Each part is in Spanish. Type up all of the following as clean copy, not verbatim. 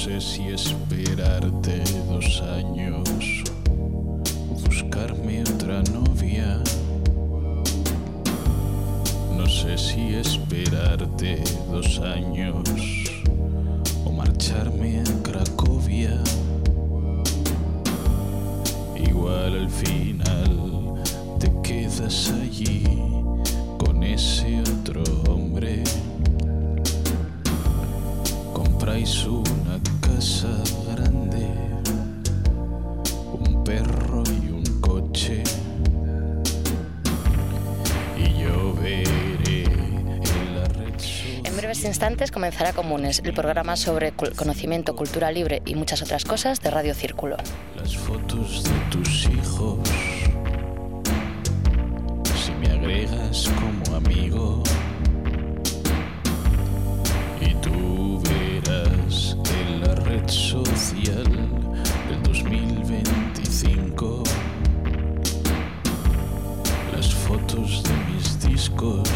sé si esperarte 2 años o buscarme otra novia. No sé si esperarte 2 años o marcharme a Cracovia. Igual al final te quedas allí con ese otro hombre. Compráis una casa grande, un perro y un coche, y yo veré en la red social. En breves instantes comenzará Comunes, el programa sobre conocimiento, cultura libre y muchas otras cosas de Radio Círculo. Las fotos de tus hijos, si me agregas como amigo, y tú verás en la red social del 2025 las fotos de mis discos,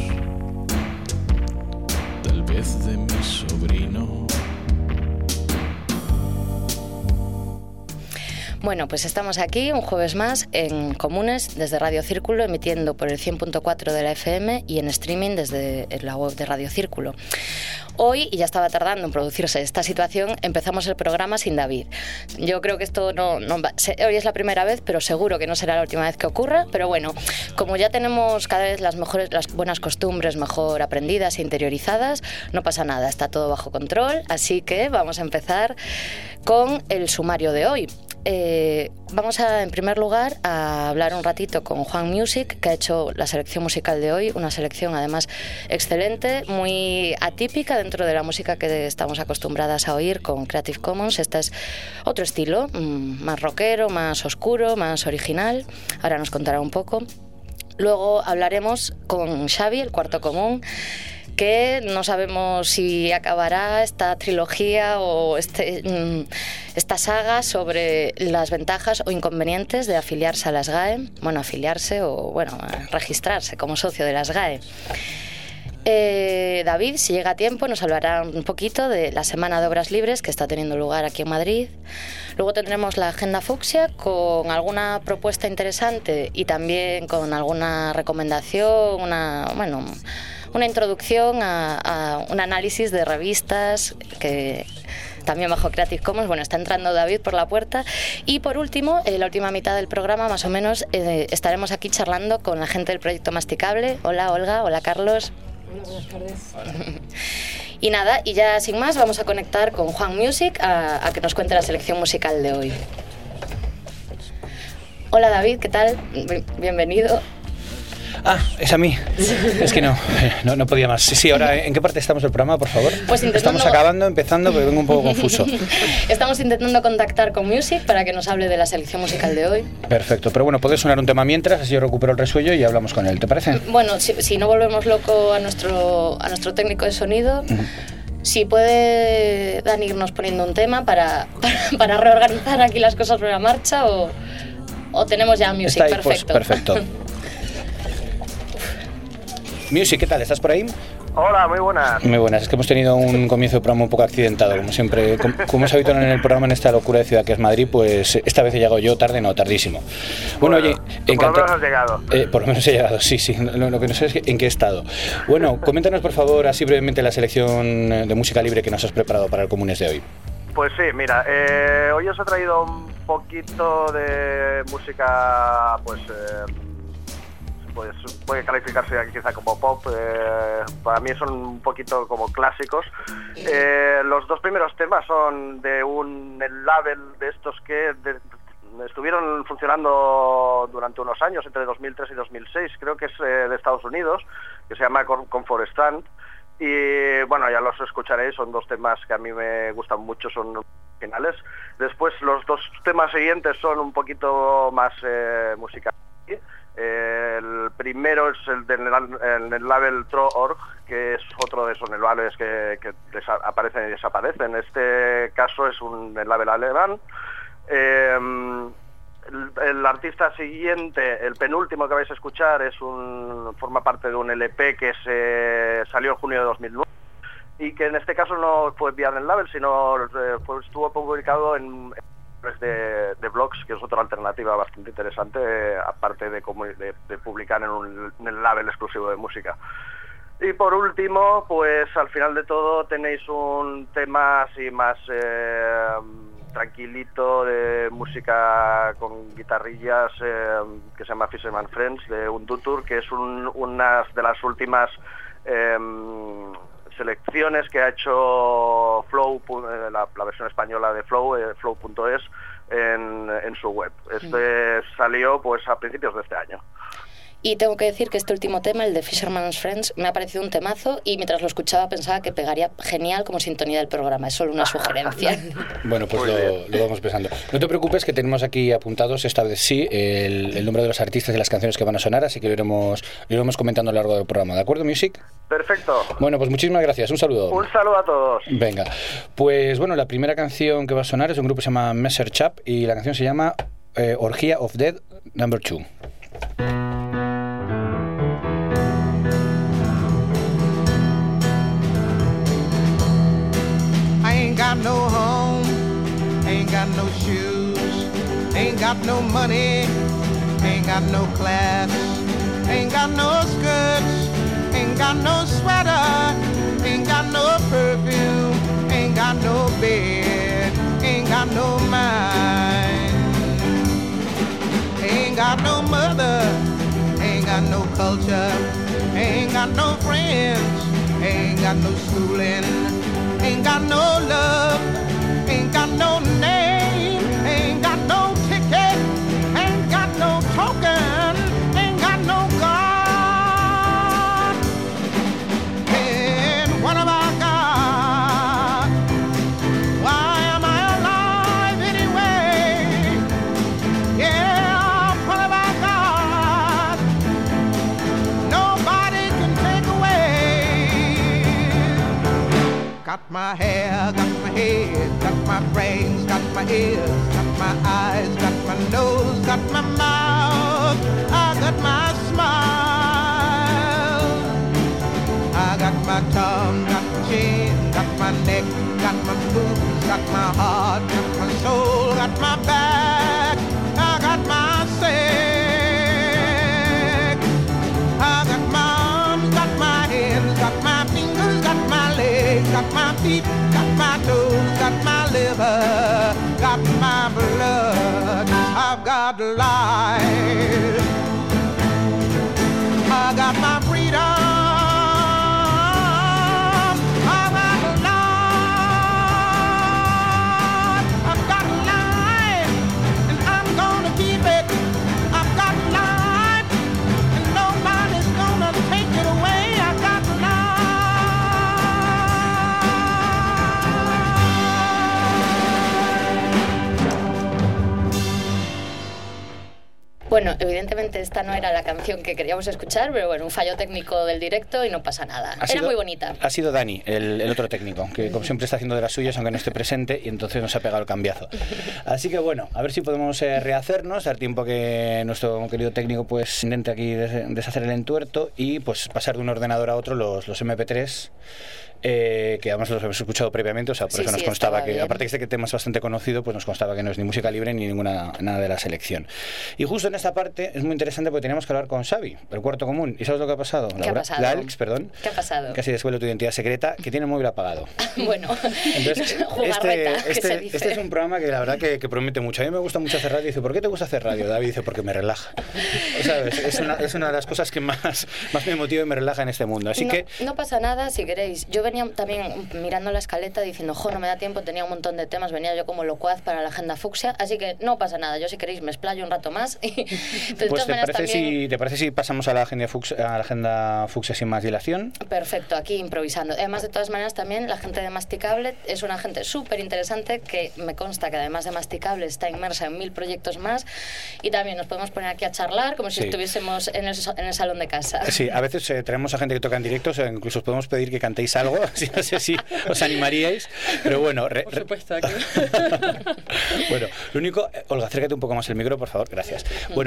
tal vez de mi sobrino. Bueno, pues estamos aquí un jueves más en Comunes desde Radio Círculo, emitiendo por el 100.4 de la FM y en streaming desde la web de Radio Círculo. Hoy, y ya estaba tardando en producirse esta situación, empezamos el programa sin David. Yo creo que esto no hoy es la primera vez, pero seguro que no será la última vez que ocurra. Pero bueno, como ya tenemos cada vez las buenas costumbres mejor aprendidas e interiorizadas, no pasa nada, está todo bajo control. Así que vamos a empezar con el sumario de hoy. Vamos en primer lugar a hablar un ratito con Juan Music, que ha hecho la selección musical de hoy, una selección además excelente, muy atípica dentro de la música que estamos acostumbradas a oír con Creative Commons. Este es otro estilo, más rockero, más oscuro, más original. Ahora nos contará un poco. Luego hablaremos con Xavi, el Cuarto Común, que no sabemos si acabará esta trilogía o esta saga sobre las ventajas o inconvenientes de afiliarse a la SGAE, registrarse como socio de la SGAE. David, si llega a tiempo, nos hablará un poquito de la Semana de Obras Libres que está teniendo lugar aquí en Madrid. Luego tendremos la Agenda Fucsia con alguna propuesta interesante y también con alguna recomendación, una introducción a un análisis de revistas que también bajo Creative Commons. Bueno, está entrando David por la puerta. Y por último, en la última mitad del programa, más o menos, estaremos aquí charlando con la gente del Proyecto Masticable. Hola Olga, hola Carlos. Hola, buenas tardes. Y nada, y ya sin más vamos a conectar con Juan Music a que nos cuente la selección musical de hoy. Hola David, ¿qué tal? Bienvenido. Ah, es a mí. Es que no podía más. Sí, ahora, ¿en qué parte estamos del programa, por favor? Pues estamos empezando, pero vengo un poco confuso. Estamos intentando contactar con Music para que nos hable de la selección musical de hoy. Perfecto, pero bueno, puede sonar un tema mientras, así yo recupero el resuello y hablamos con él, ¿te parece? Bueno, si no volvemos loco a nuestro técnico de sonido... Si puede Dani irnos poniendo un tema para reorganizar aquí las cosas sobre la marcha o tenemos ya Music. Está ahí, perfecto. Pues, perfecto. Music, ¿qué tal? ¿Estás por ahí? Hola, muy buenas. Muy buenas, es que hemos tenido un comienzo de programa un poco accidentado, como siempre. Como es habitual en el programa, en esta locura de ciudad que es Madrid, pues esta vez he llegado yo tarde, no, tardísimo. Bueno, oye, encantado. Por lo menos has llegado. Por lo menos he llegado, sí. Lo que no sé es en qué estado. Bueno, coméntanos por favor, así brevemente, la selección de música libre que nos has preparado para el Comunes de hoy. Pues sí, mira, hoy os he traído un poquito de música, pues puede calificarse quizá como pop. Para mí son un poquito como clásicos. Los dos primeros temas son de un label de estos que estuvieron funcionando durante unos años, entre 2003 y 2006, creo que es de Estados Unidos, que se llama Comfort Stand. Y bueno, ya los escucharéis, son dos temas que a mí me gustan mucho, son originales. Después los dos temas siguientes son un poquito más musicales. El primero es el del label Tro.org, que es otro de esos labels que aparecen y desaparecen. En este caso es un label alemán. El artista siguiente, el penúltimo que vais a escuchar, forma parte de un LP que salió en junio de 2009 y que en este caso no fue vía del label, sino estuvo publicado en de blogs, que es otra alternativa bastante interesante, aparte de publicar en el label exclusivo de música. Y por último, pues al final de todo tenéis un tema así más tranquilito de música con guitarrillas que se llama Fisherman Friends, de Undutur, que es una de las últimas selecciones que ha hecho Flow, la versión española de Flow, flow.es, en su web. Salió pues a principios de este año. Y tengo que decir que este último tema, el de Fisherman's Friends, me ha parecido un temazo y mientras lo escuchaba pensaba que pegaría genial como sintonía del programa. Es solo una sugerencia. Bueno, pues lo vamos pensando. No te preocupes, que tenemos aquí apuntados, esta vez sí, el nombre de los artistas y las canciones que van a sonar, así que lo iremos comentando a lo largo del programa. ¿De acuerdo, Music? Perfecto. Bueno, pues muchísimas gracias. Un saludo. Un saludo a todos. Venga. Pues bueno, la primera canción que va a sonar es de un grupo que se llama Messer Chap y la canción se llama Orgia of Dead No. 2. Ain't got no home, ain't got no shoes, ain't got no money, ain't got no class, ain't got no skirts, ain't got no sweater, ain't got no perfume, ain't got no bed, ain't got no mind, ain't got no mother, ain't got no culture, ain't got no friends, ain't got no schooling, ain't got no love, ain't got no name, ain't got no ticket, ain't got no token, ain't got no God. And what have I got? Why am I alive anyway? Yeah, what have I got? Nobody can take away. Got my hair, got my head, got my brains, got my ears, got my eyes, got my nose, got my mouth, I got my smile. I got my tongue, got my chin, got my neck, got my boobs, got my heart, got my soul, got my back, I got my sex. I got my arms, got my hands, got my fingers, got my legs, got my feet, got my toes, got my liver, got my blood, I've got life, I got my freedom, I've got life, I've got life, and I'm gonna keep it, I've got life, and nobody's gonna take it away, I got life. Bueno, evidentemente esta no era la canción que queríamos escuchar, pero bueno, un fallo técnico del directo y no pasa nada. Era muy bonita. Ha sido Dani, el otro técnico, que como siempre está haciendo de las suyas, aunque no esté presente, y entonces nos ha pegado el cambiazo. Así que bueno, a ver si podemos rehacernos, dar tiempo que nuestro querido técnico pues intente aquí deshacer el entuerto y pues pasar de un ordenador a otro los MP3. Que además los hemos escuchado previamente, o sea, por eso nos constaba que, aparte que este tema es bastante conocido, pues nos constaba que no es ni música libre ni nada de la selección. Y justo en esta parte es muy interesante porque teníamos que hablar con Xavi, el cuarto común. ¿Y sabes lo que ha pasado? ¿Qué ha pasado? Alex, perdón. ¿Qué ha pasado? Casi descubre tu identidad secreta, que tiene el móvil apagado. Bueno, entonces, este es un programa que la verdad que promete mucho. A mí me gusta mucho hacer radio. Dice, ¿por qué te gusta hacer radio? David dice, porque me relaja. O sea, es una de las cosas que más me motiva y me relaja en este mundo. Así que no pasa nada si queréis. Yo venía también mirando la escaleta diciendo, no me da tiempo, tenía un montón de temas, venía yo como locuaz para la agenda fucsia, así que no pasa nada, yo si queréis me explayo un rato más. Pues ¿te parece si pasamos a la agenda fucsia sin más dilación? Perfecto, aquí improvisando. Además, de todas maneras, también la gente de Masticable es una gente súper interesante que me consta que además de Masticable está inmersa en 1000 proyectos más y también nos podemos poner aquí a charlar como si estuviésemos en el salón de casa. Sí, a veces traemos a gente que toca en directo, o sea, incluso os podemos pedir que cantéis algo, no sé si os animaríais, pero bueno. Por supuesto, aquí. Bueno, lo único, Olga, acércate un poco más el micro, por favor, gracias. Bueno, pues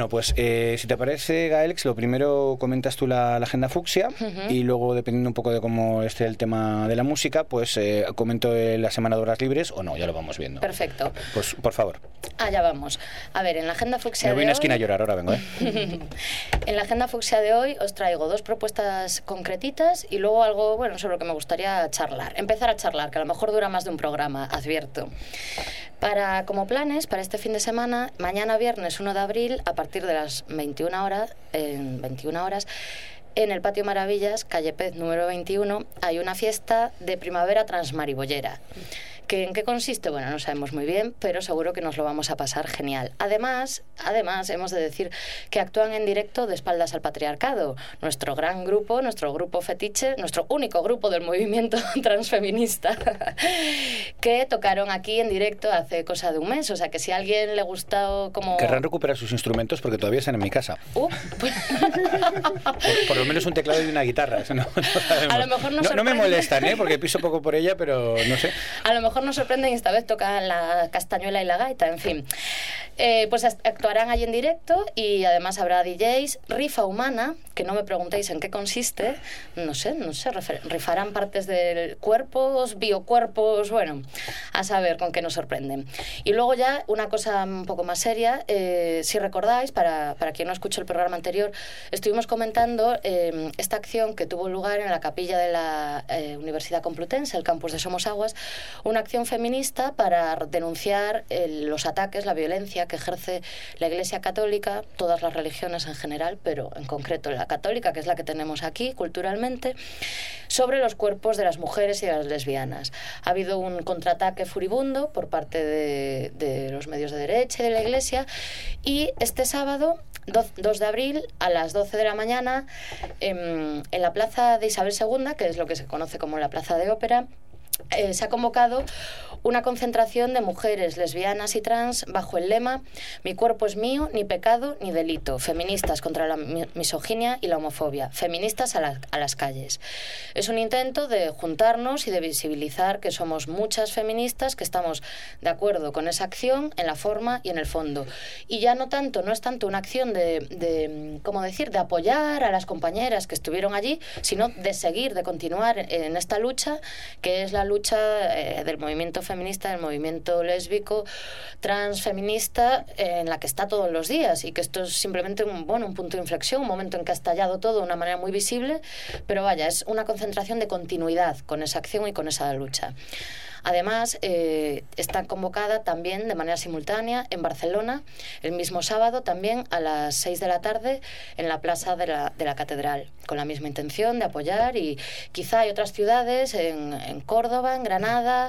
Si te parece, Gaelix, lo primero comentas tú la agenda fucsia y luego, dependiendo un poco de cómo esté el tema de la música, pues comento la semana de horas libres o no, ya lo vamos viendo. Perfecto. Pues, por favor. Allá vamos. A ver, en la agenda fucsia Me voy de a una hoy... esquina a llorar, ahora vengo, En la agenda fucsia de hoy os traigo 2 propuestas concretitas y luego algo, bueno, sobre lo que me gustaría charlar. Empezar a charlar, que a lo mejor dura más de un programa, advierto. Como planes, para este fin de semana, mañana viernes 1 de abril, a partir de las 21 horas, en el Patio Maravillas, calle Pez número 21, hay una fiesta de primavera transmaribollera. ¿En qué consiste? Bueno, no sabemos muy bien, pero seguro que nos lo vamos a pasar genial. Además, hemos de decir que actúan en directo de Espaldas al Patriarcado, nuestro gran grupo, nuestro grupo fetiche, nuestro único grupo del movimiento transfeminista, que tocaron aquí en directo hace cosa de un mes. O sea, que si a alguien le gustó como... Querrán recuperar sus instrumentos porque todavía están en mi casa. Por lo menos un teclado y una guitarra, eso no sabemos. A lo mejor no me molestan, porque piso poco por ella, pero no sé. A lo mejor nos sorprenden y esta vez tocan la castañuela y la gaita, en fin. Pues actuarán allí en directo y además habrá DJs, rifa humana, que no me preguntéis en qué consiste, no sé, rifarán partes del cuerpo, biocuerpos, bueno, a saber con qué nos sorprenden. Y luego ya una cosa un poco más seria, si recordáis, para quien no escuchó el programa anterior, estuvimos comentando esta acción que tuvo lugar en la capilla de la Universidad Complutense, el campus de Somosaguas, una acción feminista para denunciar los ataques, la violencia que ejerce la Iglesia Católica, todas las religiones en general, pero en concreto la católica, que es la que tenemos aquí culturalmente, sobre los cuerpos de las mujeres y de las lesbianas. Ha habido un contraataque furibundo por parte de los medios de derecha y de la Iglesia, y este sábado 2 de abril a las 12 de la mañana en la plaza de Isabel II, que es lo que se conoce como la Plaza de Ópera, se ha convocado una concentración de mujeres lesbianas y trans bajo el lema "Mi cuerpo es mío, ni pecado ni delito. Feministas contra la misoginia y la homofobia. Feministas a las calles". Es un intento de juntarnos y de visibilizar que somos muchas feministas que estamos de acuerdo con esa acción en la forma y en el fondo. Y ya no es tanto una acción de apoyar a las compañeras que estuvieron allí, sino de seguir, de continuar en esta lucha, que es la lucha del movimiento feminista, del movimiento lésbico, transfeminista, en la que está todos los días, y que esto es simplemente un punto de inflexión, un momento en que ha estallado todo de una manera muy visible, pero vaya, es una concentración de continuidad con esa acción y con esa lucha. Además, está convocada también de manera simultánea en Barcelona, el mismo sábado también a las 6 de la tarde en la plaza de la Catedral, con la misma intención de apoyar, y quizá hay otras ciudades, en Córdoba, en Granada...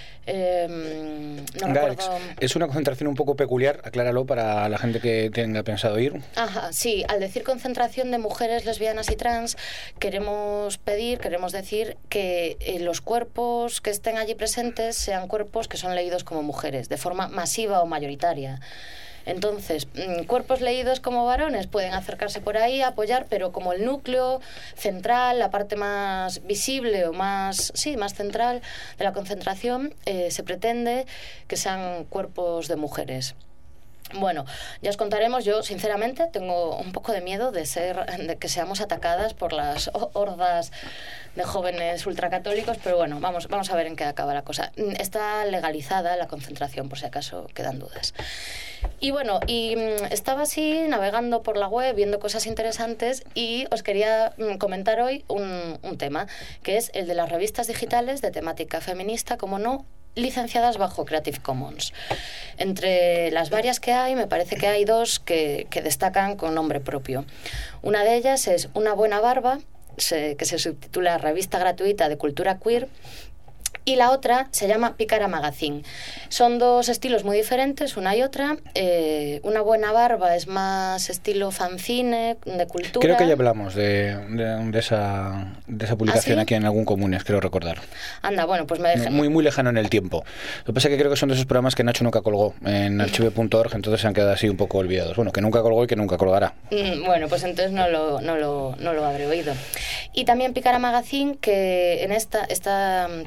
Alex, es una concentración un poco peculiar, acláralo para la gente que tenga pensado ir. Ajá, sí, al decir concentración de mujeres lesbianas y trans, queremos decir que los cuerpos que estén allí presentes sean cuerpos que son leídos como mujeres, de forma masiva o mayoritaria. Entonces, cuerpos leídos como varones pueden acercarse por ahí a apoyar, pero como el núcleo central, la parte más visible o más central de la concentración, se pretende que sean cuerpos de mujeres. Bueno, ya os contaremos. Yo, sinceramente, tengo un poco de miedo de que seamos atacadas por las hordas de jóvenes ultracatólicos, pero bueno, vamos a ver en qué acaba la cosa. Está legalizada la concentración, por si acaso quedan dudas. Y bueno, estaba así navegando por la web, viendo cosas interesantes, y os quería comentar hoy un tema, que es el de las revistas digitales de temática feminista, como no, licenciadas bajo Creative Commons. Entre las varias que hay, me parece que hay 2 que destacan con nombre propio. Una de ellas es Una buena barba, que se subtitula Revista gratuita de cultura queer, y la otra se llama Pícara Magazine. Son 2 estilos muy diferentes, una y otra. Una buena barba es más estilo fanzine, de cultura. Creo que ya hablamos de esa publicación. ¿Ah, sí? Aquí en algún Comunes, creo recordar. Anda, bueno, pues me dejan... Muy lejano en el tiempo. Lo que pasa es que creo que son de esos programas que Nacho nunca colgó en archive.org, entonces se han quedado así un poco olvidados. Bueno, que nunca colgó y que nunca colgará. Bueno, pues entonces no lo habré oído. Y también Pícara Magazine, que en esta publicación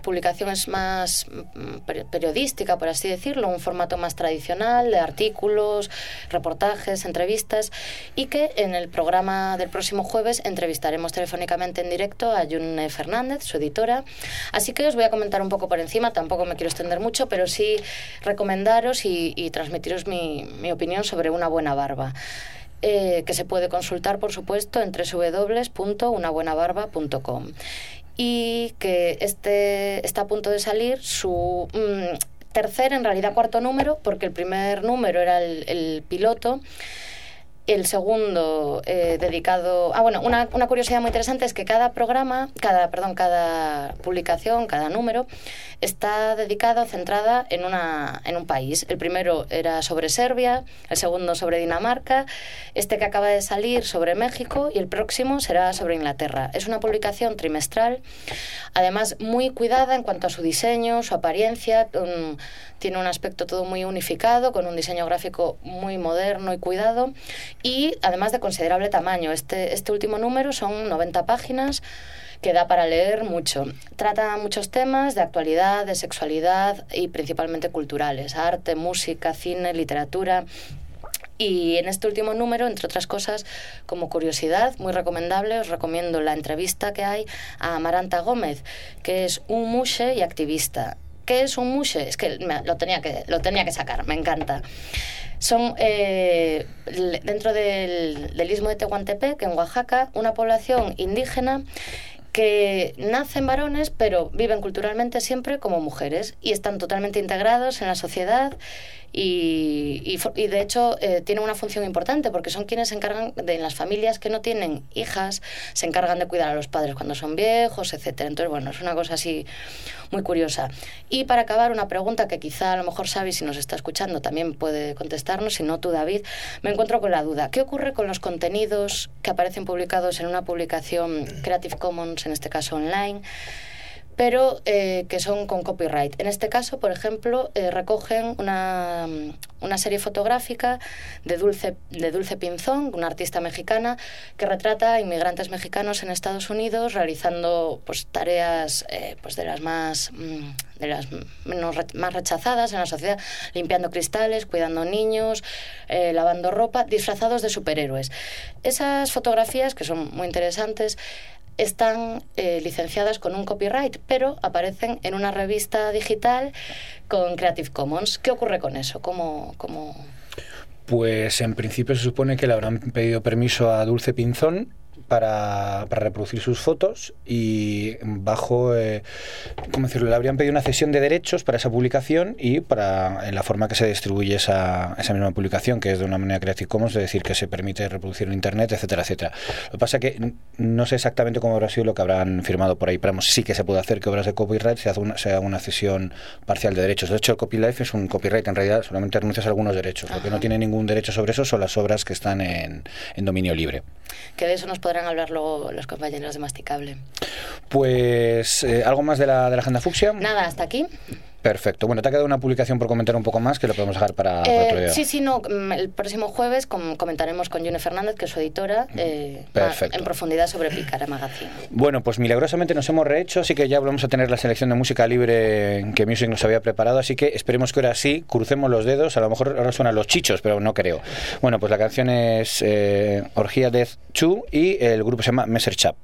publicación es más periodística, por así decirlo, un formato más tradicional de artículos, reportajes, entrevistas, y que en el programa del próximo jueves entrevistaremos telefónicamente en directo a June Fernández, su editora. Así que os voy a comentar un poco por encima, tampoco me quiero extender mucho, pero sí recomendaros y transmitiros mi opinión sobre Una buena barba. Que se puede consultar, por supuesto, en www.unabuenabarba.com, y que está a punto de salir su tercer, en realidad cuarto número, porque el primer número era el piloto. El segundo dedicado... una curiosidad muy interesante es que cada publicación, cada número, está dedicada o centrada en un país. El primero era sobre Serbia, el segundo sobre Dinamarca, este que acaba de salir sobre México, y el próximo será sobre Inglaterra. Es una publicación trimestral, además muy cuidada en cuanto a su diseño, su apariencia. Tiene un aspecto todo muy unificado, con un diseño gráfico muy moderno y cuidado, y además de considerable tamaño. Este último número son 90 páginas, que da para leer mucho. Trata muchos temas de actualidad, de sexualidad y principalmente culturales: arte, música, cine, literatura. Y en este último número, entre otras cosas, como curiosidad, muy recomendable, os recomiendo la entrevista que hay a Amaranta Gómez, que es un mushe y activista. ¿Qué es un mushe? Es que lo tenía que sacar, me encanta. Son, dentro del istmo de Tehuantepec, en Oaxaca, una población indígena que nacen varones, pero viven culturalmente siempre como mujeres, y están totalmente integrados en la sociedad, y de hecho tienen una función importante, porque son quienes se encargan en las familias que no tienen hijas, se encargan de cuidar a los padres cuando son viejos, etcétera. Entonces, bueno, es una cosa así muy curiosa. Y para acabar, una pregunta que quizá a lo mejor Xavi, si nos está escuchando, también puede contestarnos, si no tú, David. Me encuentro con la duda: ¿qué ocurre con los contenidos que aparecen publicados en una publicación Creative Commons, en este caso online, pero que son con copyright? En este caso, por ejemplo, recogen una serie fotográfica de Dulce Pinzón, una artista mexicana que retrata a inmigrantes mexicanos en Estados Unidos realizando tareas de las más rechazadas en la sociedad, limpiando cristales, cuidando niños, lavando ropa, disfrazados de superhéroes. Esas fotografías, que son muy interesantes, están licenciadas con un copyright, pero aparecen en una revista digital con Creative Commons. ¿Qué ocurre con eso? ¿Cómo? Pues en principio se supone que le habrán pedido permiso a Dulce Pinzón para reproducir sus fotos, y bajo, ¿cómo decirlo?, le habrían pedido una cesión de derechos para esa publicación y en la forma que se distribuye esa misma publicación, que es de una manera Creative Commons, es decir, que se permite reproducir en Internet, etcétera, etcétera. Lo que pasa es que no sé exactamente cómo habrá sido lo que habrán firmado por ahí, pero sí que se puede hacer que obras de copyright se haga una cesión parcial de derechos. De hecho, el copyleft es un copyright, en realidad solamente renuncias a algunos derechos. Lo que no tiene ningún derecho sobre eso son las obras que están en dominio libre. Que de eso nos podrán hablar luego los compañeros de Masticable. Pues, ¿algo más de la agenda fucsia? Nada, hasta aquí. Perfecto. Bueno, te ha quedado una publicación por comentar un poco más, que lo podemos dejar para otro día. Sí, el próximo jueves comentaremos con June Fernández, que es su editora, en profundidad sobre Pícara Magazine. Bueno, pues milagrosamente nos hemos rehecho, así que ya vamos a tener la selección de música libre que Music nos había preparado, así que esperemos que ahora sí, crucemos los dedos. A lo mejor ahora suenan los chichos, pero no creo. Bueno, pues la canción es Orgía Death 2 y el grupo se llama Messer Chap.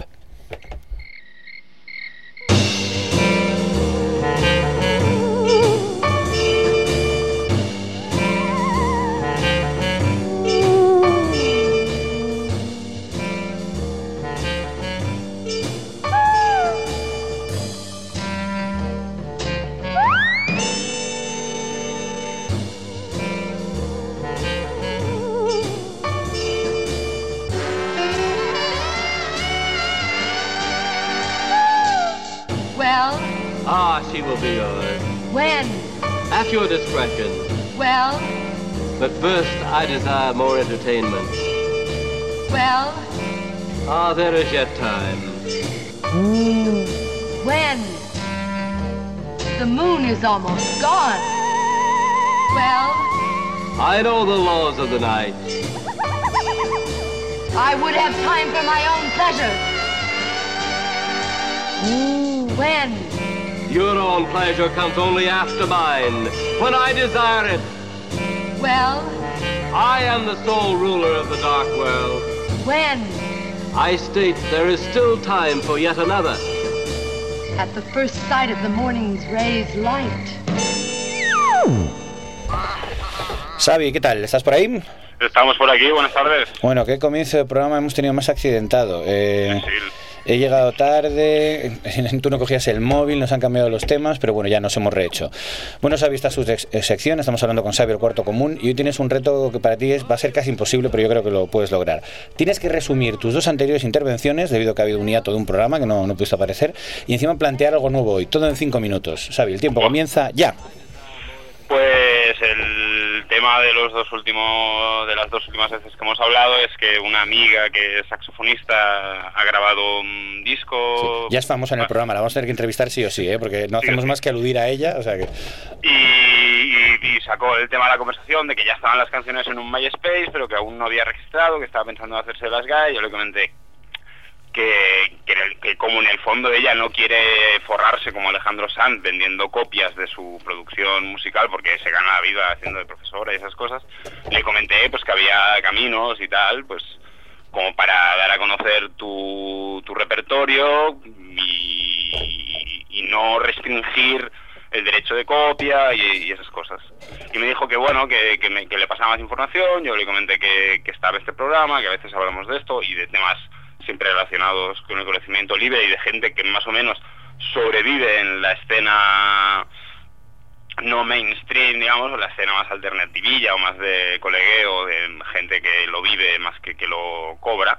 She will be yours. When? At your discretion. Well? But first, I desire more entertainment. Well? There is yet time. When? The moon is almost gone. Well? I know the laws of the night. I would have time for my own pleasure. When? Your own pleasure comes only after mine, when I desire it. Well, I am the sole ruler of the dark world. when? I state there is still time for yet another. At the first sight of the morning's rays light. Xavi, ¿qué tal? ¿Estás por ahí? Estamos por aquí, buenas tardes. Bueno, ¿qué comienzo de programa hemos tenido más accidentado? He llegado tarde, tú no cogías el móvil, nos han cambiado los temas, pero bueno, ya nos hemos rehecho. Bueno, Xavi, esta es su sección, estamos hablando con Xavi, el cuarto común, y hoy tienes un reto que para ti va a ser casi imposible, pero yo creo que lo puedes lograr. Tienes que resumir tus dos anteriores intervenciones, debido a que ha habido un hiato de un programa que no pudiste aparecer, y encima plantear algo nuevo hoy, todo en 5 minutos. Xavi, el tiempo comienza ya. Pues el tema de las dos últimas veces que hemos hablado es que una amiga que es saxofonista ha grabado un disco. Sí, ya es famosa en el programa, la vamos a tener que entrevistar sí o sí, porque no hacemos más que aludir a ella, o sea que... Y sacó el tema de la conversación de que ya estaban las canciones en un MySpace, pero que aún no había registrado, que estaba pensando en hacerse las GAE. Yo le comenté que como en el fondo ella no quiere forrarse como Alejandro Sanz vendiendo copias de su producción musical porque se gana la vida haciendo de profesora y esas cosas, le comenté pues que había caminos y tal, pues como para dar a conocer tu repertorio y no restringir el derecho de copia y esas cosas. Y me dijo que bueno, que le pasaba más información. Yo le comenté que estaba este programa, que a veces hablamos de esto y de temas siempre relacionados con el conocimiento libre y de gente que más o menos sobrevive en la escena no mainstream, digamos, o la escena más alternativilla o más de colegueo, de gente que lo vive más que lo cobra.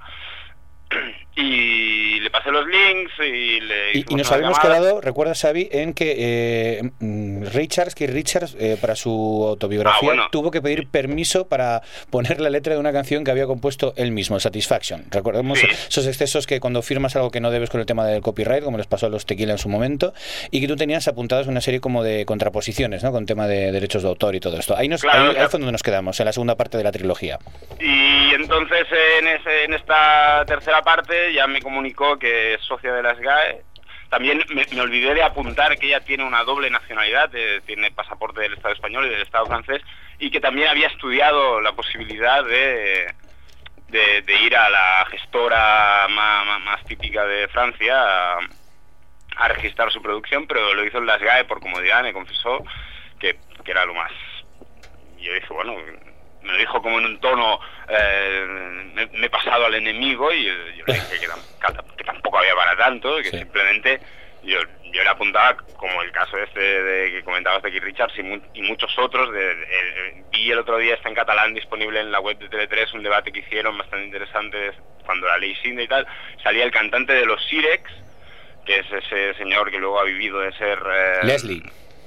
Y le pasé los links y nos habíamos quedado, recuerda Xavi, en que Keith Richards para su autobiografía tuvo que pedir permiso para poner la letra de una canción que había compuesto él mismo, Satisfaction. Recordemos esos excesos que cuando firmas algo que no debes con el tema del copyright, como les pasó a los Tequila en su momento, y que tú tenías apuntadas una serie como de contraposiciones, ¿no? Con tema de derechos de autor y todo esto. Ahí fue donde nos quedamos, en la segunda parte de la trilogía. Y entonces en esta tercera parte ya me comunicó que es socia de las GAE. También me olvidé de apuntar que ella tiene una doble nacionalidad, tiene pasaporte del Estado español y del Estado francés, y que también había estudiado la posibilidad de ir a la gestora más típica de Francia a registrar su producción, pero lo hizo en las GAE por comodidad. Me confesó que era lo más. Y yo dije, bueno, me lo dijo como en un tono, me he pasado al enemigo, y yo le dije que tampoco había para tanto, que simplemente yo le apuntaba, como el caso de que comentabas de Keith Richards y muchos otros. Vi el otro día, está en catalán disponible en la web de TV3, un debate que hicieron bastante interesante cuando la ley Sinde y tal. Salía el cantante de los Sirex, que es ese señor que luego ha vivido de ser Leslie,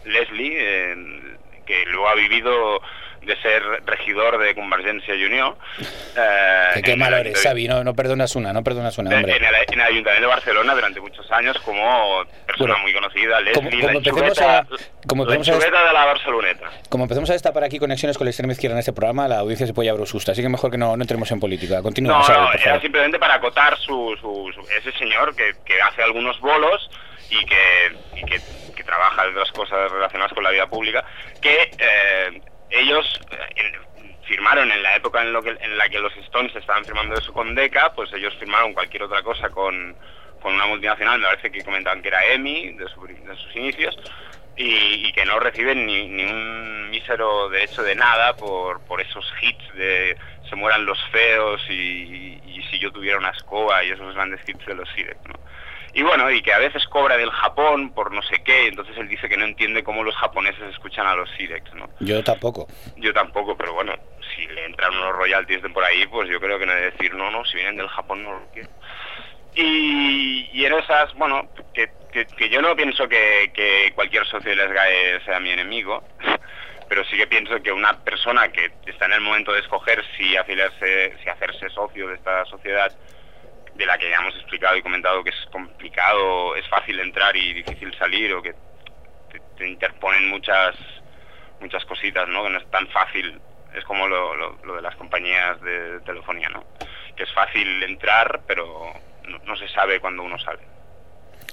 que luego ha vivido de ser regidor de Convergencia y Unió. Qué malo eres, Xavi, no perdonas una, hombre. En el Ayuntamiento de Barcelona durante muchos años como persona muy conocida, Leslie, la chuleta de la Barceloneta. Como empezamos a destapar aquí conexiones con la extrema izquierda en este programa, la audiencia se puede llevar susto, así que mejor que no entremos en política. Continúa, Xavi, era simplemente para acotar ese señor que hace algunos bolos y que trabaja de otras cosas relacionadas con la vida pública, que ellos firmaron en la época en la que los Stones estaban firmando eso con Decca, pues ellos firmaron cualquier otra cosa con una multinacional, me parece que comentaban que era EMI, de sus inicios, y que no reciben ni un mísero derecho de nada por esos hits de Se mueran los feos y Si yo tuviera una escoba y esos grandes hits de los Sirex, ¿no? Y bueno, y que a veces cobra del Japón por no sé qué, entonces él dice que no entiende cómo los japoneses escuchan a los Sirex, ¿no? Yo tampoco, pero bueno, si le entran unos royalties de por ahí, pues yo creo que no debe decir, no, si vienen del Japón no lo quiero. Y en esas, bueno, que yo no pienso que cualquier socio de las GAE sea mi enemigo, pero sí que pienso que una persona que está en el momento de escoger si afiliarse, si hacerse socio de esta sociedad, de la que ya hemos explicado y comentado que es complicado, es fácil entrar y difícil salir, o que te interponen muchas cositas, ¿no? Que no es tan fácil, es como lo de las compañías de telefonía, ¿no? Que es fácil entrar, pero no se sabe cuándo uno sale.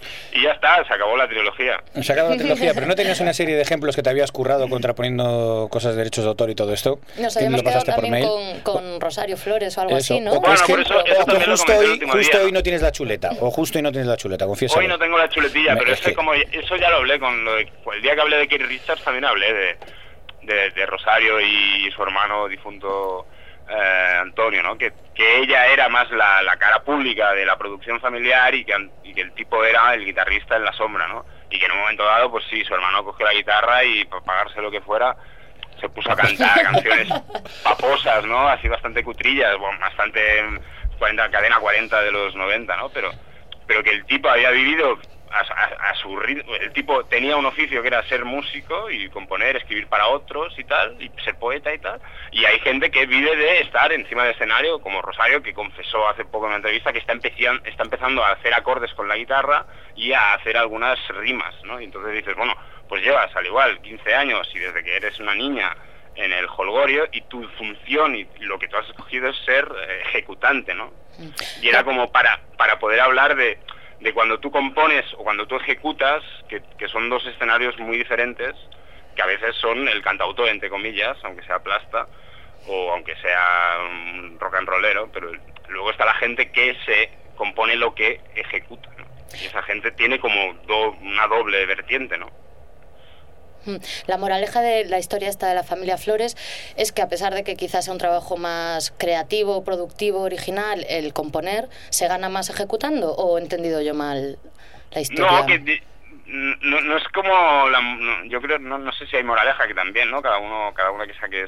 Y ya está, se acabó la trilogía. Se acabó la trilogía, pero ¿no tenías una serie de ejemplos que te habías currado contraponiendo cosas de derechos de autor y todo esto? Nos ¿Que habíamos lo quedado pasaste por también mail? con Rosario Flores o algo Eso. así, ¿no? O que es que, Bueno, por eso o que también lo justo, comenté el hoy, último justo día. hoy no tienes la chuleta, o justo hoy no tienes la chuleta, confiésalo. Hoy no tengo la chuletilla, pero Es es que que- como eso ya lo hablé con lo de, el día que hablé de Keith Richards también hablé de Rosario y su hermano difunto Antonio, ¿no? Que ella era más la cara pública de la producción familiar y que el tipo era el guitarrista en la sombra, ¿no? Y que en un momento dado, pues sí, su hermano cogió la guitarra y para pagarse lo que fuera se puso a cantar canciones paposas, ¿no? Así bastante cutrillas, bueno, bastante cadena 40 de los 90, ¿no? Pero que el tipo había vivido a su ritmo. El tipo tenía un oficio que era ser músico y componer, escribir para otros y tal, y ser poeta y tal. Y hay gente que vive de estar encima del escenario, como Rosario, que confesó hace poco en una entrevista que está empezando a hacer acordes con la guitarra y a hacer algunas rimas, ¿no? Y entonces dices, bueno, pues llevas al igual 15 años y desde que eres una niña en el holgorio y tu función y lo que tú has escogido es ser ejecutante, ¿no? Y era como para poder hablar de cuando tú compones o cuando tú ejecutas, que son dos escenarios muy diferentes, que a veces son el cantautor, entre comillas, aunque sea plasta, o aunque sea un rock and rollero, pero luego está la gente que se compone lo que ejecuta, ¿no? Y esa gente tiene como una doble vertiente, ¿no? La moraleja de la historia esta de la familia Flores es que a pesar de que quizás sea un trabajo más creativo, productivo, original, el componer, ¿se gana más ejecutando o he entendido yo mal la historia? No es como yo creo, no sé si hay moraleja, que también, ¿no? Cada uno que saque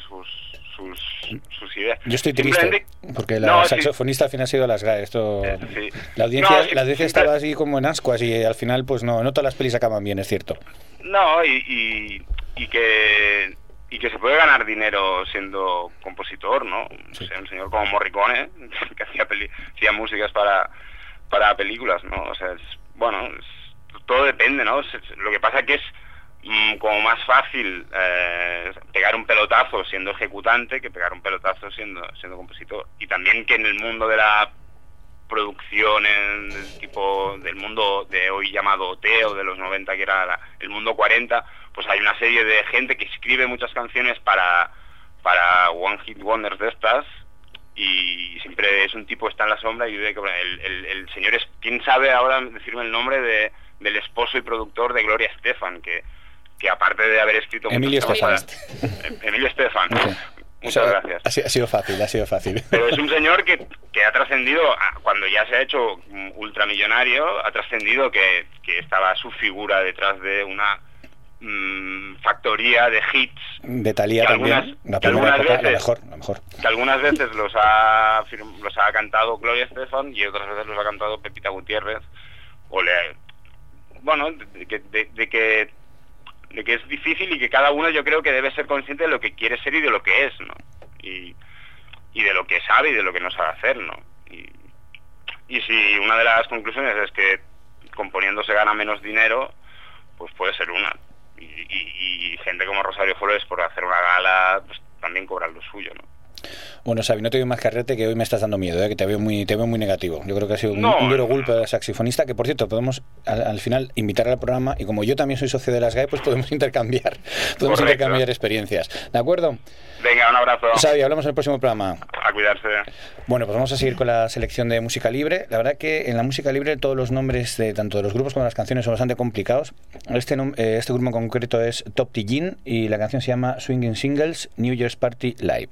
sus ideas. Yo estoy triste porque la saxofonista al final ha sido las GAE. Esto, sí. La audiencia estaba así como en ascuas y al final pues no todas las pelis acaban bien, es cierto. No, y que se puede ganar dinero siendo compositor, ¿no? Sí. O sea, un señor como Morricone que hacía músicas para películas, ¿no? O sea, todo depende, ¿no? Lo que pasa que es como más fácil pegar un pelotazo siendo ejecutante que pegar un pelotazo siendo compositor. Y también que en el mundo de la producción, del mundo de hoy llamado OT o de los 90, que era el mundo 40, pues hay una serie de gente que escribe muchas canciones para One Hit Wonders de estas, y siempre es un tipo que está en la sombra y el señor es, ¿quién sabe ahora decirme el nombre del esposo y productor de Gloria Estefan, que aparte de haber escrito Emilio Estefan. Emilio Estefan. Okay. Muchas gracias. Ha sido fácil. Pero es un señor que ha trascendido, cuando ya se ha hecho ultramillonario, ha trascendido que estaba su figura detrás de una factoría de hits. De Thalía también, la primera época, la mejor. Que algunas veces los ha cantado Gloria Estefan y otras veces los ha cantado Pepita Gutiérrez. De que es difícil y que cada uno yo creo que debe ser consciente de lo que quiere ser y de lo que es, ¿no? Y de lo que sabe y de lo que no sabe hacer, ¿no? Y si una de las conclusiones es que componiendo se gana menos dinero, pues puede ser una. Y gente como Rosario Flores, por hacer una gala, pues también cobran lo suyo, ¿no? Bueno, Xavi, no te doy más carrete, que hoy me estás dando miedo, que te veo muy negativo. Yo creo que ha sido un duro golpe de saxofonista, que por cierto podemos al final invitar al programa, y como yo también soy socio de las GAE, pues podemos intercambiar experiencias. ¿De acuerdo? Venga, un abrazo. Xavi, hablamos en el próximo programa. A cuidarse. Bueno, pues vamos a seguir con la selección de música libre. La verdad que en la música libre todos los nombres de tanto de los grupos como de las canciones son bastante complicados. Este grupo en concreto es Top Tijin y la canción se llama Swinging Singles New Year's Party Live.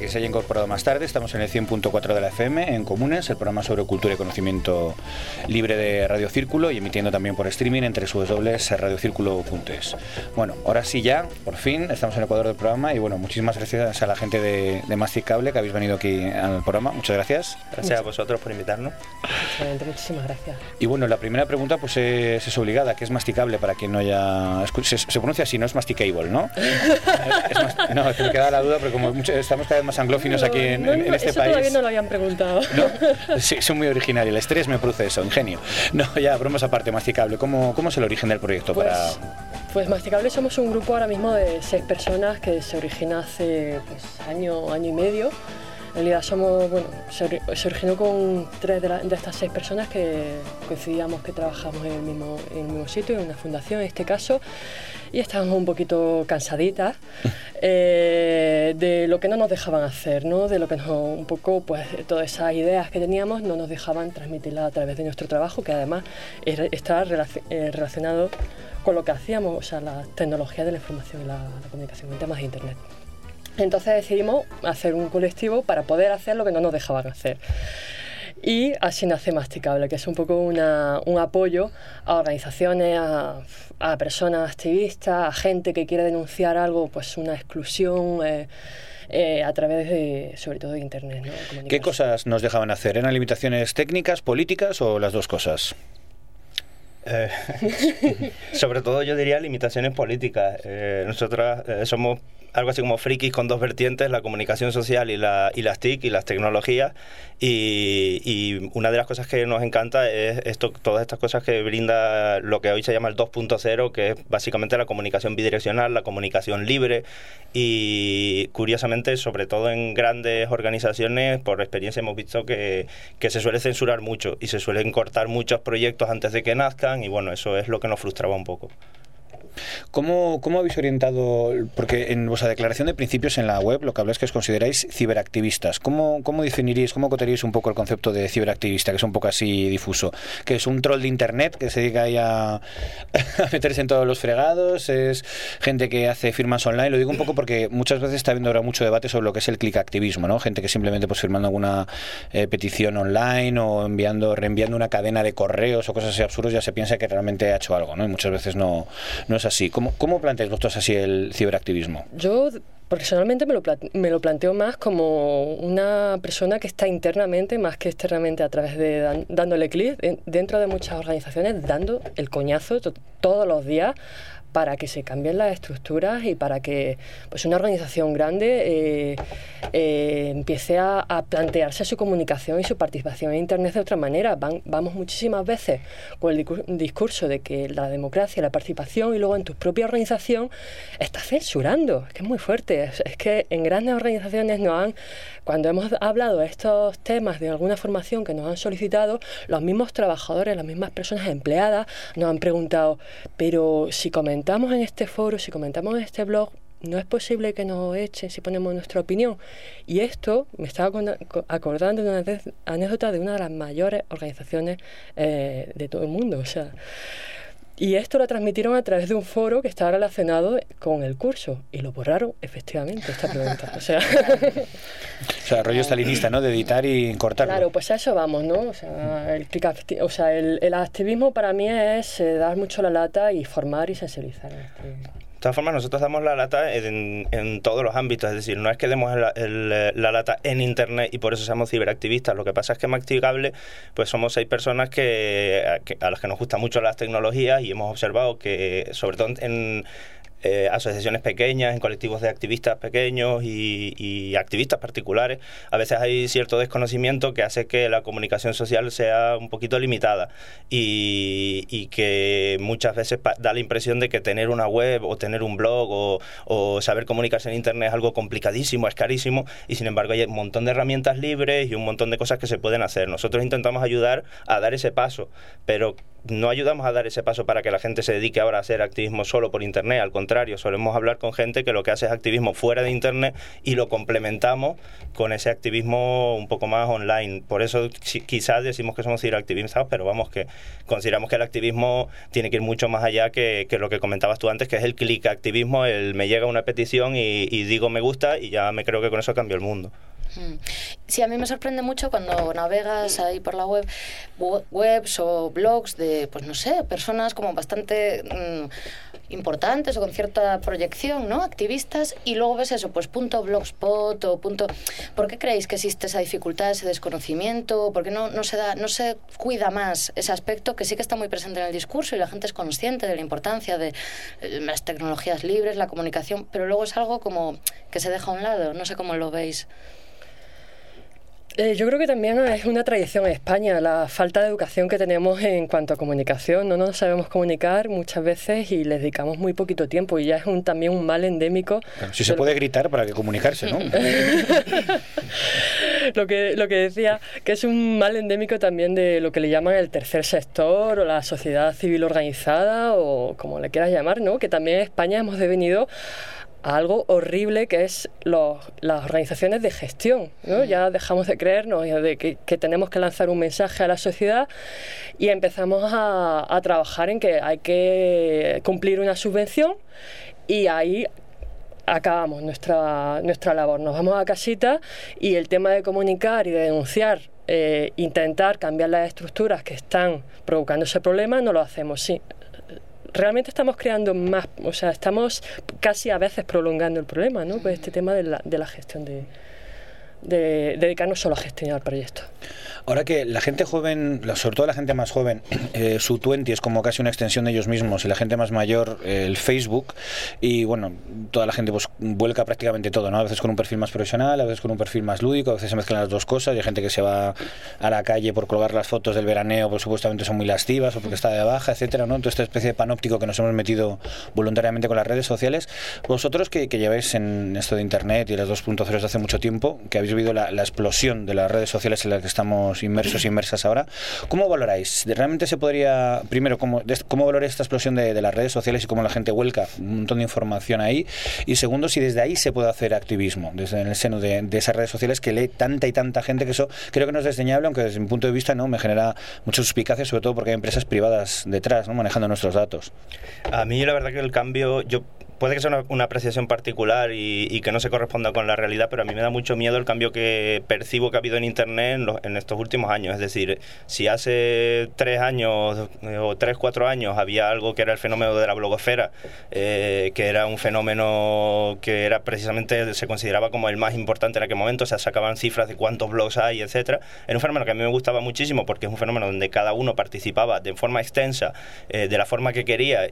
quien se haya incorporado más tarde, estamos en el 100.4 de la FM, en Comunes, el programa sobre cultura y conocimiento libre de Radio Círculo, y emitiendo también por streaming entre www.radiocirculo.es. Bueno, ahora sí ya, por fin, estamos en el ecuador del programa, y bueno, muchísimas gracias a la gente de Masticable que habéis venido aquí al programa. Muchas gracias. Gracias a vosotros por invitarnos. Excelente, muchísimas gracias. Y bueno, la primera pregunta pues es obligada, ¿qué es Masticable? Para quien no haya... Se pronuncia así, no es Masticable, ¿no? No, me queda la duda, porque como estamos cada vez más anglófinos aquí en este eso país. Todavía no lo habían preguntado. No, sí, son muy originales. El estrés me produce eso, ingenio. No, ya, bromas aparte, Masticable. ¿Cómo es el origen del proyecto? Pues Masticable somos un grupo ahora mismo de 6 personas que se origina hace año y medio. En realidad se originó con 3 de estas 6 personas que coincidíamos que trabajamos en el mismo sitio, en una fundación en este caso, y estábamos un poquito cansaditas de lo que no nos dejaban hacer, ¿no? De lo que un poco, pues todas esas ideas que teníamos no nos dejaban transmitirlas a través de nuestro trabajo, que además está relacionado con lo que hacíamos, o sea, la tecnología de la información y la comunicación en temas de Internet. Entonces decidimos hacer un colectivo para poder hacer lo que no nos dejaban hacer. Y así nace Masticable, que es un poco un apoyo a organizaciones, a personas activistas, a gente que quiere denunciar algo, pues una exclusión a través de, sobre todo, de Internet, ¿no? ¿Qué cosas nos dejaban hacer? ¿Eran limitaciones técnicas, políticas o las dos cosas? Sobre todo yo diría limitaciones políticas. Nosotros somos algo así como frikis con 2 vertientes, la comunicación social y las TIC y las tecnologías, y una de las cosas que nos encanta es todas estas cosas que brinda lo que hoy se llama el 2.0, que es básicamente la comunicación bidireccional, la comunicación libre, y curiosamente, sobre todo en grandes organizaciones, por experiencia hemos visto que se suele censurar mucho y se suelen cortar muchos proyectos antes de que nazcan, y bueno, eso es lo que nos frustraba un poco. ¿Cómo habéis orientado? Porque en vuestra declaración de principios en la web lo que habláis es que os consideráis ciberactivistas. ¿Cómo definiríais, cómo acotaríais un poco el concepto de ciberactivista, que es un poco así difuso? ¿Que es un troll de internet que se dedica ahí a meterse en todos los fregados? ¿Es gente que hace firmas online? Lo digo un poco porque muchas veces está habiendo ahora mucho debate sobre lo que es el clickactivismo, ¿no? Gente que simplemente pues firmando alguna petición online o reenviando una cadena de correos o cosas así absurdas ya se piensa que realmente ha hecho algo, ¿no? Y muchas veces no es así. ¿Cómo planteáis vosotros así el ciberactivismo? Yo personalmente me lo planteo más como una persona que está internamente más que externamente, a través de dándole clic dentro de muchas organizaciones, dando el coñazo todos los días para que se cambien las estructuras y para que pues una organización grande empiece a plantearse su comunicación y su participación en Internet de otra manera. Vamos muchísimas veces con el discurso de que la democracia, la participación, y luego en tu propia organización estás censurando. Es que es muy fuerte. Es que en grandes organizaciones cuando hemos hablado de estos temas de alguna formación que nos han solicitado, los mismos trabajadores, las mismas personas empleadas nos han preguntado, pero si comentamos en este foro, si comentamos en este blog, ¿no es posible que nos echen si ponemos nuestra opinión? Y esto me estaba acordando de una anécdota de una de las mayores organizaciones de todo el mundo. O sea, y esto lo transmitieron a través de un foro que estaba relacionado con el curso, y lo borraron efectivamente esta pregunta. O sea, rollo stalinista, ¿no? De editar y cortarlo. Claro, pues a eso vamos, ¿no? O sea, el activismo para mí es dar mucho la lata y formar y sensibilizar. De todas formas, nosotros damos la lata en todos los ámbitos, es decir, no es que demos la lata en Internet y por eso seamos ciberactivistas. Lo que pasa es que en Masticable pues somos 6 personas a las que nos gustan mucho las tecnologías, y hemos observado que, sobre todo en asociaciones pequeñas, en colectivos de activistas pequeños y activistas particulares, a veces hay cierto desconocimiento que hace que la comunicación social sea un poquito limitada, y que muchas veces da la impresión de que tener una web o tener un blog o saber comunicarse en Internet es algo complicadísimo, es carísimo, y sin embargo hay un montón de herramientas libres y un montón de cosas que se pueden hacer. Nosotros intentamos ayudar a dar ese paso, pero no ayudamos a dar ese paso para que la gente se dedique ahora a hacer activismo solo por internet. Al contrario, solemos hablar con gente que lo que hace es activismo fuera de internet y lo complementamos con ese activismo un poco más online. Por eso quizás decimos que somos ciberactivizados, pero vamos, que consideramos que el activismo tiene que ir mucho más allá que lo que comentabas tú antes, que es el click activismo, el me llega una petición y digo me gusta y ya me creo que con eso cambio el mundo. Sí, a mí me sorprende mucho cuando navegas ahí por la webs o blogs de, pues no sé, personas como bastante importantes o con cierta proyección, ¿no? Activistas, y luego ves eso, pues .blogspot o ¿Por qué creéis que existe esa dificultad, ese desconocimiento? ¿Por qué no se cuida más ese aspecto que sí que está muy presente en el discurso y la gente es consciente de la importancia de las tecnologías libres, la comunicación, pero luego es algo como que se deja a un lado? No sé cómo lo veis. Yo creo que también es una tradición en España, la falta de educación que tenemos en cuanto a comunicación. No nos sabemos comunicar muchas veces y les dedicamos muy poquito tiempo, y ya es también un mal endémico. Claro, si se puede gritar, ¿para qué comunicarse, no? Lo que decía, que es un mal endémico también de lo que le llaman el tercer sector o la sociedad civil organizada o como le quieras llamar, ¿no? Que también en España hemos devenido a algo horrible que es las organizaciones de gestión, ¿no? Ya dejamos de creernos de que tenemos que lanzar un mensaje a la sociedad y empezamos a trabajar en que hay que cumplir una subvención, y ahí acabamos nuestra labor. Nos vamos a casita y el tema de comunicar y de denunciar, intentar cambiar las estructuras que están provocando ese problema, no lo hacemos. Sí, realmente estamos creando más, o sea, estamos casi a veces prolongando el problema, ¿no? Pues este tema de la gestión, de dedicarnos solo a gestionar proyectos. Ahora que la gente joven, sobre todo la gente más joven, su Twenty es como casi una extensión de ellos mismos, y la gente más mayor, el Facebook, y bueno, toda la gente pues vuelca prácticamente todo, ¿no? A veces con un perfil más profesional, a veces con un perfil más lúdico, a veces se mezclan las dos cosas, y hay gente que se va a la calle por colgar las fotos del veraneo, pues supuestamente son muy lascivas o porque está de baja, etcétera, ¿no? Entonces, esta especie de panóptico que nos hemos metido voluntariamente con las redes sociales. Vosotros que lleváis en esto de internet y las 2.0 desde hace mucho tiempo, que habéis vivido la explosión de las redes sociales en las que estamos inmersos y inmersas ahora, ¿cómo valoráis? ¿Realmente se podría, primero, cómo valoráis esta explosión de las redes sociales y cómo la gente vuelca un montón de información ahí? Y segundo, si desde ahí se puede hacer activismo, desde el seno de esas redes sociales que lee tanta y tanta gente, que eso creo que no es desdeñable, aunque desde mi punto de vista no me genera mucha suspicacia, sobre todo porque hay empresas privadas detrás, ¿no? Manejando nuestros datos. A mí la verdad que el cambio, puede que sea una apreciación particular y que no se corresponda con la realidad, pero a mí me da mucho miedo el cambio que percibo que ha habido en Internet en estos últimos años. Es decir, si hace 3 años o 3-4 años había algo que era el fenómeno de la blogosfera, que era un fenómeno que era precisamente, se consideraba como el más importante en aquel momento, o sea, sacaban cifras de cuántos blogs hay, etcétera. Era un fenómeno que a mí me gustaba muchísimo porque es un fenómeno donde cada uno participaba de forma extensa, de la forma que quería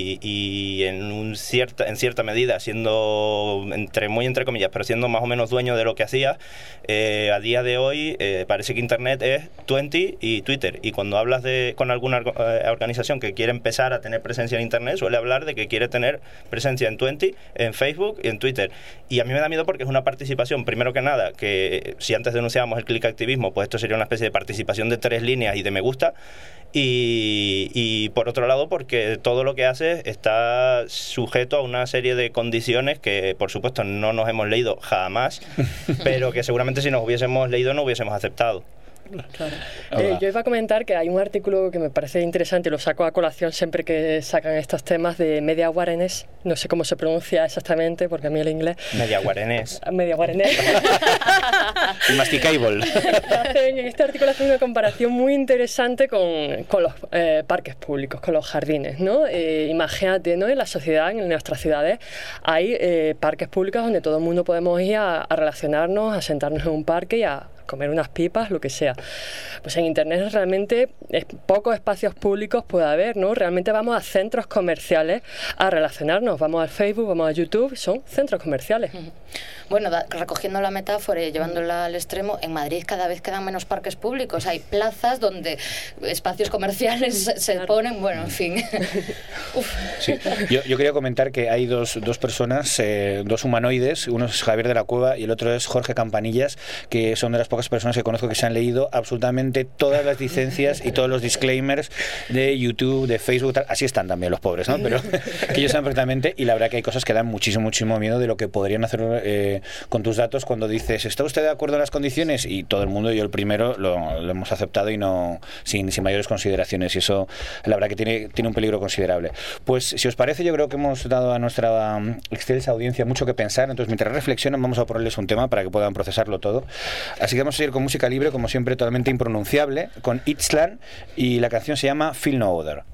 y en cierta medida, siendo muy entre comillas, pero siendo más o menos dueño de lo que hacía. A día de hoy parece que Internet es Twenty y Twitter, y cuando hablas con alguna organización que quiere empezar a tener presencia en Internet, suele hablar de que quiere tener presencia en Twenty, en Facebook y en Twitter. Y a mí me da miedo porque es una participación, primero que nada, que si antes denunciábamos el click activismo, pues esto sería una especie de participación de 3 líneas y de me gusta. Y por otro lado, porque todo lo que hace está sujeto a una serie de condiciones que, por supuesto, no nos hemos leído jamás, pero que seguramente si nos hubiésemos leído no hubiésemos aceptado. Claro. Yo iba a comentar que hay un artículo que me parece interesante, y lo saco a colación siempre que sacan estos temas, de Media Guarenés, no sé cómo se pronuncia exactamente porque a mí el inglés... Media Guarenés. Masticable. En este artículo hacen una comparación muy interesante con los parques públicos, con los jardines, ¿no? Imagínate, ¿no? En la sociedad, en nuestras ciudades, hay parques públicos donde todo el mundo podemos ir a relacionarnos, a sentarnos en un parque y a comer unas pipas, lo que sea. Pues en Internet realmente pocos espacios públicos puede haber, ¿no? Realmente vamos a centros comerciales a relacionarnos, vamos al Facebook, vamos a YouTube, son centros comerciales. Bueno, recogiendo la metáfora y llevándola al extremo, en Madrid cada vez quedan menos parques públicos, hay plazas donde espacios comerciales se ponen, bueno, en fin. Sí. Yo quería comentar que hay dos personas, dos humanoides, uno es Javier de la Cueva y el otro es Jorge Campanillas, que son de las pocas pocas personas que conozco que se han leído absolutamente todas las licencias y todos los disclaimers de YouTube, de Facebook, tal. Así están también los pobres, ¿no? Pero que ellos saben perfectamente, y la verdad que hay cosas que dan muchísimo miedo de lo que podrían hacer con tus datos cuando dices, ¿está usted de acuerdo en las condiciones? Y todo el mundo, yo el primero, lo hemos aceptado y no sin mayores consideraciones, y eso la verdad que tiene un peligro considerable. Pues si os parece, yo creo que hemos dado a nuestra excelsa audiencia mucho que pensar, entonces mientras reflexionan vamos a ponerles un tema para que puedan procesarlo todo. Así que vamos a ir con música libre, como siempre, totalmente impronunciable, con Itzlan, y la canción se llama Feel No Other.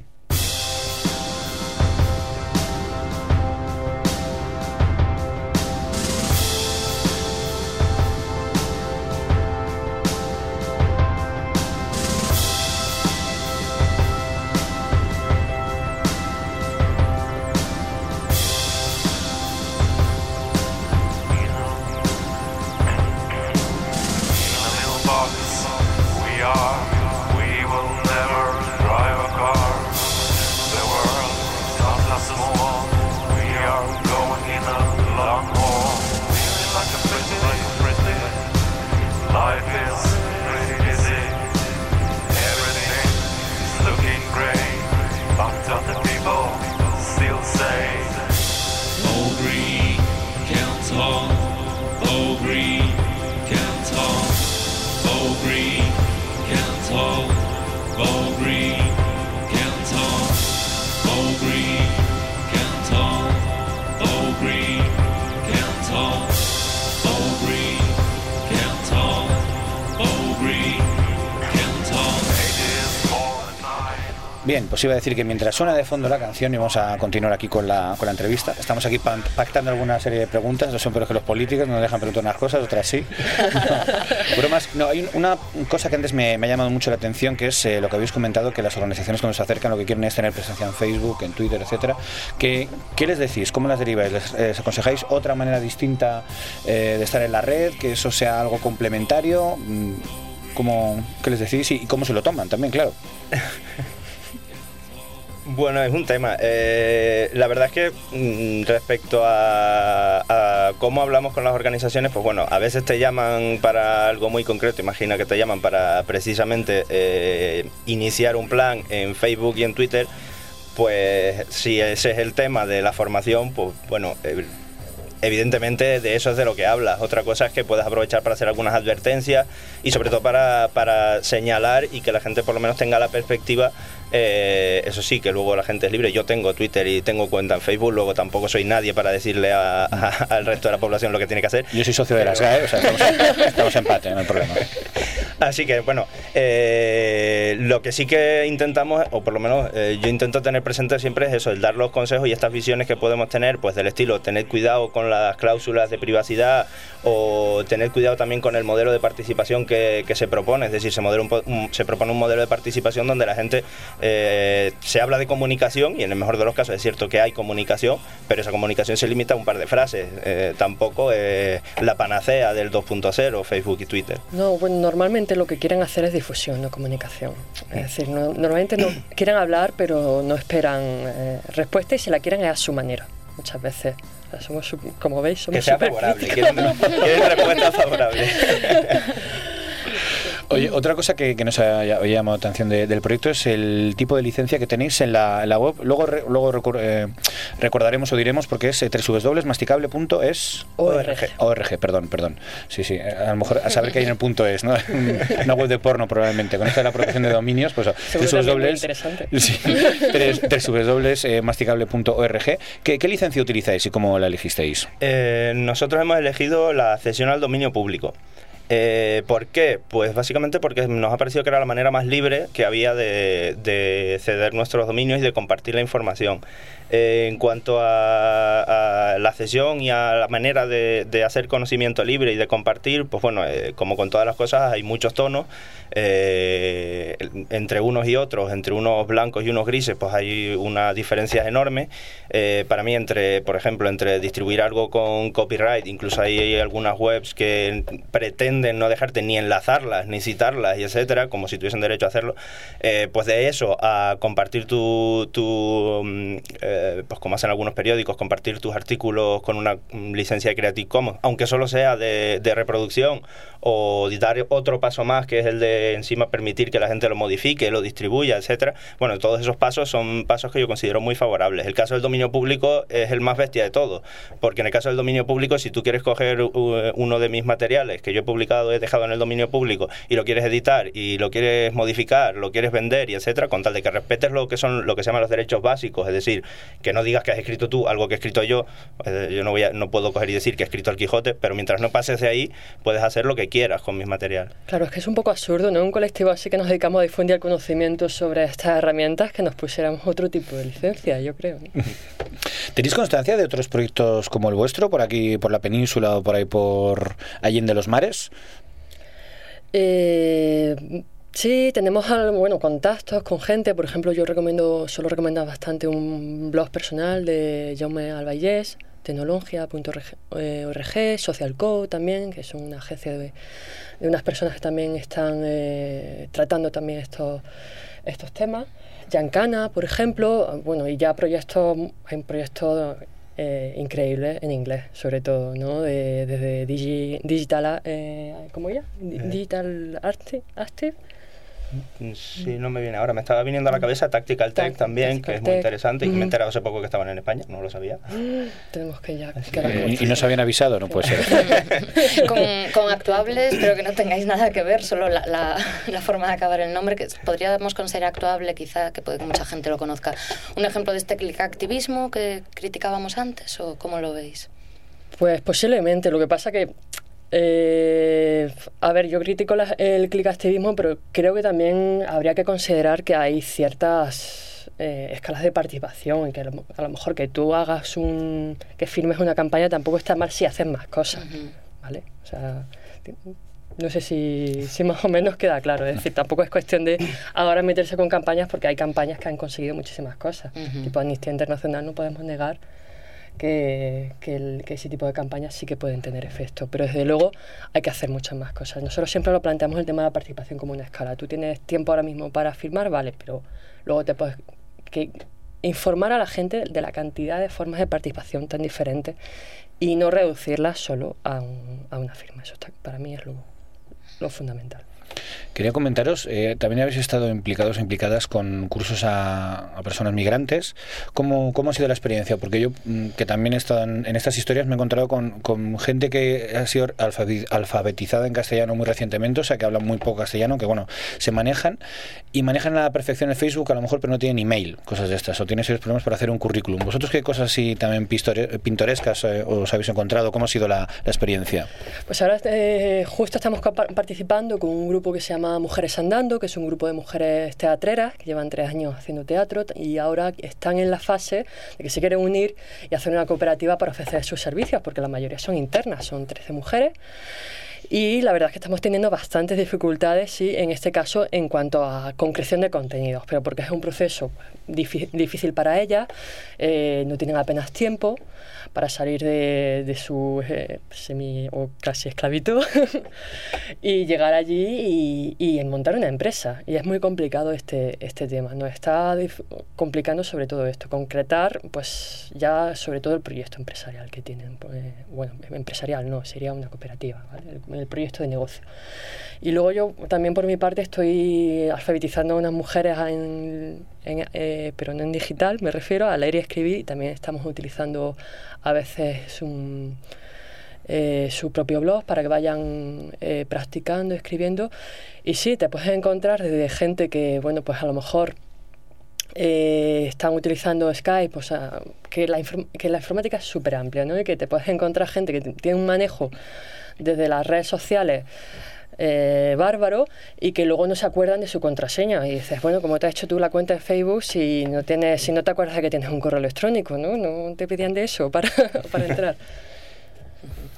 We will never drive a car. The world is not that small. We are going in a long haul. Feeling like a pretty. Life is pretty busy. Everything is looking great. But other people still say, Oh green, can't talk. Oh green, can't talk. Oh green, can't talk. Oh green, can't talk. Oh green, can't talk. Oh green, can't talk. Oh green, can't talk. Oh green, can't talk. Bien, pues iba a decir que mientras suena de fondo la canción, y vamos a continuar aquí con la entrevista. Estamos aquí pactando alguna serie de preguntas. No son peores que los políticos, no dejan preguntar unas cosas, otras sí. Bromas. No, hay una cosa que antes me ha llamado mucho la atención, que es lo que habéis comentado, que las organizaciones cuando se acercan lo que quieren es tener presencia en Facebook, en Twitter, etcétera. ¿Qué les decís? ¿Cómo las deriváis? ¿Les aconsejáis otra manera distinta de estar en la red? ¿Que eso sea algo complementario? ¿Qué les decís? Y cómo se lo toman también, claro. Bueno, es un tema. La verdad es que respecto a cómo hablamos con las organizaciones, pues bueno, a veces te llaman para algo muy concreto. Imagina que te llaman para precisamente iniciar un plan en Facebook y en Twitter. Pues si ese es el tema de la formación, pues bueno, evidentemente de eso es de lo que hablas. Otra cosa es que puedas aprovechar para hacer algunas advertencias y sobre todo para señalar y que la gente por lo menos tenga la perspectiva. Eso sí, que luego la gente es libre. Yo tengo Twitter y tengo cuenta en Facebook, luego tampoco soy nadie para decirle al resto de la población lo que tiene que hacer. Yo soy socio de las GAE, o sea, estamos en empate, no hay problema. Así que bueno, lo que sí que intentamos, o por lo menos yo intento tener presente siempre, es eso, el dar los consejos y estas visiones que podemos tener, pues del estilo, tener cuidado con las cláusulas de privacidad, o tener cuidado también con el modelo de participación que se propone. Es decir, se propone un modelo de participación donde la gente se habla de comunicación, y en el mejor de los casos es cierto que hay comunicación, pero esa comunicación se limita a un par de frases. Tampoco la panacea del 2.0, Facebook y Twitter. No, bueno, normalmente lo que quieren hacer es difusión, no comunicación. Es decir, normalmente no quieren hablar, pero no esperan respuesta, y si la quieren es a su manera, muchas veces. Somos, como veis, somos que sea favorable, quieren respuesta favorable. Oye, otra cosa que nos ha llamado la atención del proyecto es el tipo de licencia que tenéis en la web. Luego recordaremos o diremos, porque es www.masticable.es.org. Perdón. Sí, a lo mejor a saber que hay en el punto .es, ¿no? Una web de porno probablemente. Con esta de la protección de dominios, pues www.masticable.org. ¿Qué licencia utilizáis y cómo la elegisteis? Nosotros hemos elegido la cesión al dominio público. ¿Por qué? Pues básicamente porque nos ha parecido que era la manera más libre que había de ceder nuestros dominios y de compartir la información. En cuanto a la cesión y a la manera de hacer conocimiento libre y de compartir, pues bueno, como con todas las cosas hay muchos tonos. Entre unos y otros, entre unos blancos y unos grises, pues hay unas diferencias enormes. Para mí, por ejemplo, entre distribuir algo con copyright, incluso hay algunas webs que pretenden pretenden no dejarte ni enlazarlas, ni citarlas, y etcétera, como si tuviesen derecho a hacerlo, pues de eso a compartir pues como hacen algunos periódicos, compartir tus artículos con una licencia de Creative Commons, aunque solo sea de reproducción, o dar otro paso más, que es el de encima permitir que la gente lo modifique, lo distribuya, etcétera. Bueno, todos esos pasos son pasos que yo considero muy favorables. El caso del dominio público es el más bestia de todo, porque en el caso del dominio público, si tú quieres coger uno de mis materiales que yo he publicado, he dejado en el dominio público, y lo quieres editar, y lo quieres modificar, lo quieres vender, y etcétera, con tal de que respetes lo que se llaman los derechos básicos, es decir, que no digas que has escrito tú algo que he escrito yo. Yo no puedo coger y decir que he escrito el Quijote, pero mientras no pases de ahí, puedes hacer lo que quieras con mis materiales. Claro, es que es un poco absurdo, ¿no? Un colectivo así que nos dedicamos a difundir el conocimiento sobre estas herramientas, que nos pusiéramos otro tipo de licencia, yo creo, ¿no? ¿Tenéis constancia de otros proyectos como el vuestro, por aquí, por la península o por ahí, por Allende los Mares? Sí, tenemos contactos con gente. Por ejemplo, suelo recomendar bastante un blog personal de Jaume Albayés, tecnologia.org, Social Code también, que es una agencia de unas personas que también están tratando también estos temas. Giancana, por ejemplo, y ya hay un proyecto increíble en inglés, sobre todo, ¿no? Desde Digital, ¿cómo ya? Digital Active. Sí, no me viene ahora. Me estaba viniendo a la cabeza Tactical Tech también, que es muy interesante, y que me he enterado hace poco que estaban en España, no lo sabía. Tenemos que ya... ¿Y nos habían avisado? No puede ser. Con Actuable, espero que no tengáis nada que ver, solo la forma de acabar el nombre, que podríamos considerar Actuable, quizá, que puede que mucha gente lo conozca. ¿Un ejemplo de este clickactivismo que criticábamos antes, o cómo lo veis? Pues posiblemente. Lo que pasa que yo critico el clickactivismo, pero creo que también habría que considerar que hay ciertas escalas de participación, y que a lo mejor que tú que firmes una campaña tampoco está mal si haces más cosas, ¿vale? O sea, no sé si más o menos queda claro. Es decir, tampoco es cuestión de ahora meterse con campañas, porque hay campañas que han conseguido muchísimas cosas. Tipo Amnistía Internacional, no podemos negar que ese tipo de campañas sí que pueden tener efecto, pero desde luego hay que hacer muchas más cosas. Nosotros siempre lo planteamos el tema de la participación como una escala. Tú tienes tiempo ahora mismo para firmar, vale, pero luego te puedes informar a la gente de la cantidad de formas de participación tan diferentes y no reducirlas solo a una firma. Eso para mí es lo fundamental. Quería comentaros, también habéis estado implicados o implicadas con cursos a personas migrantes. ¿Cómo ha sido la experiencia? Porque yo, que también he estado en estas historias, me he encontrado con gente que ha sido alfabetizada en castellano muy recientemente, o sea, que hablan muy poco castellano, que se manejan a la perfección el Facebook, a lo mejor, pero no tienen email, cosas de estas, o tienen serios problemas para hacer un currículum. ¿Vosotros qué cosas así también pintorescas os habéis encontrado? ¿Cómo ha sido la experiencia? Pues ahora justo estamos participando con un grupo que se llama Mujeres Andando, que es un grupo de mujeres teatreras que llevan 3 años haciendo teatro, y ahora están en la fase de que se quieren unir y hacer una cooperativa para ofrecer sus servicios, porque la mayoría son internas, son 13 mujeres. Y la verdad es que estamos teniendo bastantes dificultades, sí, en este caso, en cuanto a concreción de contenidos, pero porque es un proceso difícil para ellas, no tienen apenas tiempo para salir de su semi o casi esclavitud y llegar allí y montar una empresa. Y es muy complicado este tema. Nos está complicando sobre todo esto, concretar pues ya sobre todo el proyecto empresarial que tienen. Empresarial no, sería una cooperativa, ¿vale? El proyecto de negocio. Y luego yo también por mi parte estoy alfabetizando a unas mujeres pero no en digital, me refiero a leer y escribir, y también estamos utilizando a veces su propio blog para que vayan practicando, escribiendo. Y sí, te puedes encontrar desde gente que, pues a lo mejor están utilizando Skype, o sea, que la informática es súper amplia, ¿no? Y que te puedes encontrar gente que tiene un manejo desde las redes sociales bárbaro, y que luego no se acuerdan de su contraseña, y dices, ¿cómo te has hecho tú la cuenta de Facebook si no te acuerdas de que tienes un correo electrónico, ¿no? No te pedían de eso para entrar.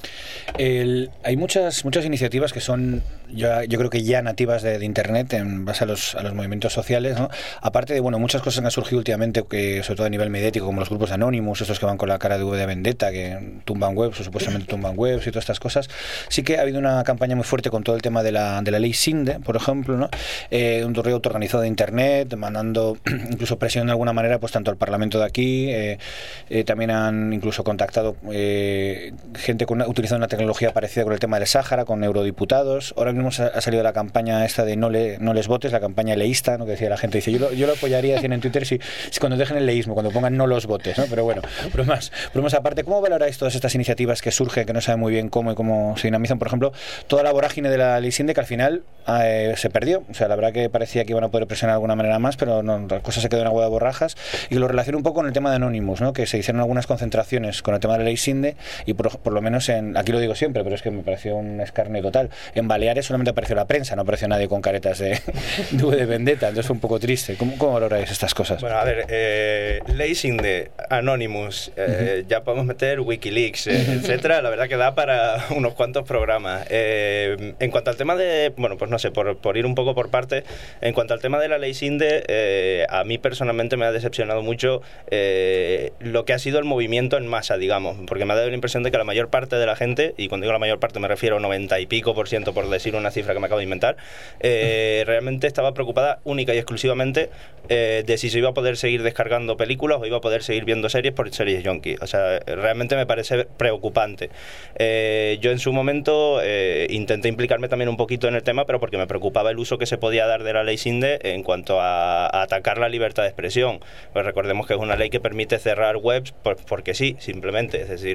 Hay muchas iniciativas que son, yo creo que ya nativas de Internet en base a los movimientos sociales, ¿no? Aparte de, muchas cosas que han surgido últimamente, que sobre todo a nivel mediático, como los grupos de Anonymous, estos que van con la cara de V de Vendetta, que tumban webs o supuestamente tumban webs y todas estas cosas. Sí que ha habido una campaña muy fuerte con todo el tema de la ley Sinde, por ejemplo, ¿no? Un torneo autoorganizado de Internet, mandando incluso presión de alguna manera, pues tanto al Parlamento de aquí, también han incluso contactado gente utilizando una tecnología parecida con el tema del Sáhara, con eurodiputados. Ahora mismo ha salido la campaña esta de no les votes, la campaña leísta, ¿no? Que decía la gente, dice, yo lo apoyaría, decían en Twitter, si cuando dejen el leísmo, cuando pongan no los votes, ¿no? Pero bueno, bromas aparte, ¿cómo valoráis todas estas iniciativas que surgen, que no saben muy bien cómo y cómo se dinamizan? Por ejemplo, toda la vorágine de la ley Sinde, que al final se perdió. O sea, la verdad que parecía que iban a poder presionar de alguna manera más, pero no, la cosa se quedó en agua de borrajas. Y lo relaciono un poco con el tema de Anonymous, ¿no? Que se hicieron algunas concentraciones con el tema de la ley Sinde, y por lo menos aquí lo digo siempre, pero es que me pareció un escarnio total. En Baleares solamente apareció la prensa, no apareció nadie con caretas de Vendetta, entonces fue un poco triste. ¿Cómo valoráis estas cosas? Bueno, a ver, ley Sinde, Anonymous, ya podemos meter Wikileaks, etcétera. La verdad que da para unos cuantos programas. En cuanto al tema de, pues no sé, por ir un poco por parte, en cuanto al tema de la ley Sinde, a mí personalmente me ha decepcionado mucho lo que ha sido el movimiento en masa, digamos, porque me ha dado la impresión de que la mayor parte de la gente, y cuando digo la mayor parte me refiero a 90 y pico %, por decir una cifra que me acabo de inventar, realmente estaba preocupada única y exclusivamente de si se iba a poder seguir descargando películas o iba a poder seguir viendo series por Series Junkie. O sea, realmente me parece preocupante. Yo en su momento intenté implicarme también un poquito en el tema, pero porque me preocupaba el uso que se podía dar de la ley Sinde en cuanto a atacar la libertad de expresión. Pues recordemos que es una ley que permite cerrar webs porque sí, simplemente. Es decir,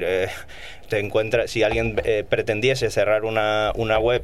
si alguien pretendiese cerrar una web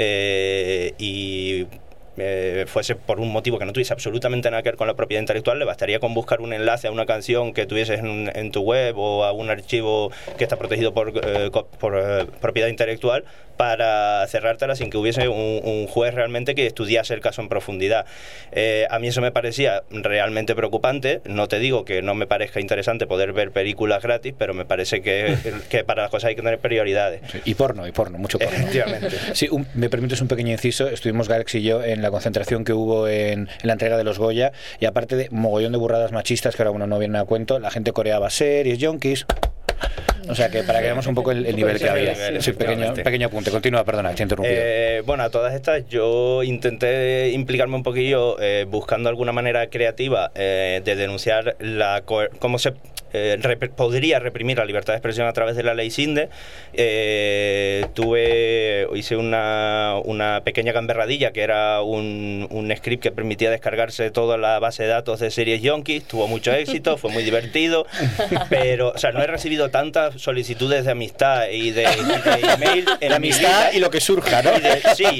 y fuese por un motivo que no tuviese absolutamente nada que ver con la propiedad intelectual, le bastaría con buscar un enlace a una canción que tuvieses en tu web o a un archivo que está protegido por propiedad intelectual para cerrártela sin que hubiese un juez realmente que estudiase el caso en profundidad. A mí eso me parecía realmente preocupante. No te digo que no me parezca interesante poder ver películas gratis, pero me parece que para las cosas hay que tener prioridades. Sí, y porno, mucho porno. Efectivamente. Sí, me permites un pequeño inciso. Estuvimos Galex y yo en la concentración que hubo en la entrega de los Goya, y aparte de mogollón de burradas machistas que ahora no vienen a cuento, la gente coreaba Series Junkies. O sea, que para que veamos un poco el nivel que había. Sí, pequeño apunte. Continúa, perdona, te he interrumpido. Bueno, a todas estas yo intenté implicarme un poquillo buscando alguna manera creativa de denunciar cómo se podría reprimir la libertad de expresión a través de la ley Sinde. Hice una pequeña gamberradilla que era un script que permitía descargarse toda la base de datos de Series Junkies. Tuvo mucho éxito, fue muy divertido, pero, o sea, no he recibido tantas solicitudes de amistad y de email en la amistad y lo que surja, ¿no? Sí,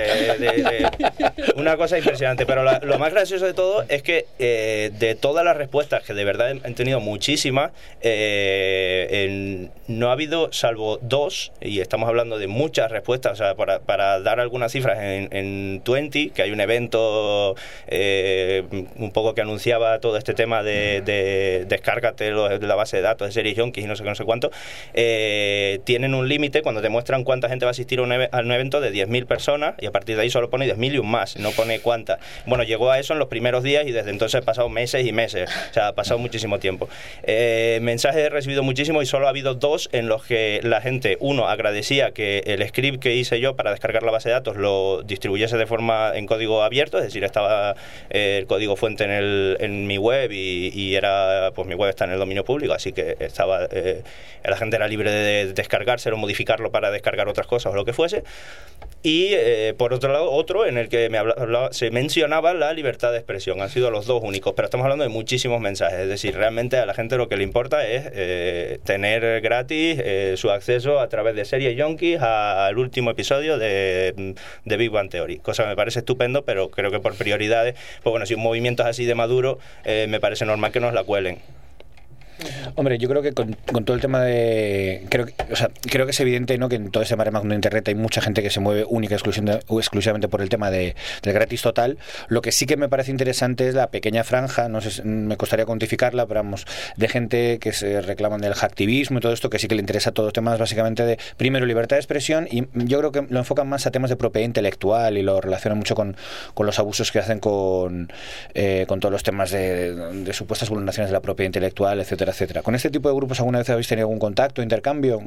una cosa impresionante, pero lo más gracioso de todo es que de todas las respuestas, que de verdad han tenido muchísimas, no ha habido, salvo 2, y estamos hablando de muchas respuestas. O sea, para dar algunas cifras, en 20, que hay un evento un poco que anunciaba todo este tema de descárgate la base de datos de Series Junkies y no sé cuánto, tienen un límite cuando te muestran cuánta gente va a asistir a un evento de 10.000 personas, y a partir de ahí solo pone 10.000 y un más, no pone cuánta. Bueno, llegó a eso en los primeros días y desde entonces ha pasado meses y meses, o sea, ha pasado muchísimo tiempo. Mensajes he recibido muchísimo, y solo ha habido 2 en los que la gente, uno, agradecía que el script que hice yo para descargar la base de datos lo distribuyese de forma en código abierto, es decir, estaba el código fuente en mi web, y era, pues mi web está en el dominio público, así que estaba la gente era libre de descargárselo, modificarlo para descargar otras cosas o lo que fuese. Y por otro lado, otro en el que se mencionaba la libertad de expresión. Han sido los 2 únicos, pero estamos hablando de muchísimos mensajes. Es decir, realmente a la gente lo que le importa es tener gratis su acceso a través de Series Junkies al último episodio de Big Bang Theory, cosa que me parece estupendo, pero creo que por prioridades, pues bueno, si un movimiento es así de maduro, me parece normal que nos la cuelen. Hombre, yo creo que con todo el tema de... Creo que es evidente, ¿no?, que en todo ese maremoto de Internet hay mucha gente que se mueve única o exclusivamente por el tema del gratis total. Lo que sí que me parece interesante es la pequeña franja, no sé, me costaría cuantificarla, pero vamos, de gente que se reclaman del hacktivismo y todo esto, que sí que le interesa todos los temas básicamente de, primero, libertad de expresión, y yo creo que lo enfocan más a temas de propiedad intelectual y lo relacionan mucho con los abusos que hacen con todos los temas de supuestas vulneraciones de la propiedad intelectual, etcétera, etcétera. ¿Con este tipo de grupos alguna vez habéis tenido algún contacto, intercambio?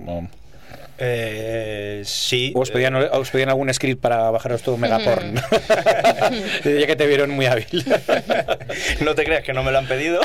Sí. ¿O os pedían algún script para bajaros todo megaporn? Ya que te vieron muy hábil. No te creas que no me lo han pedido.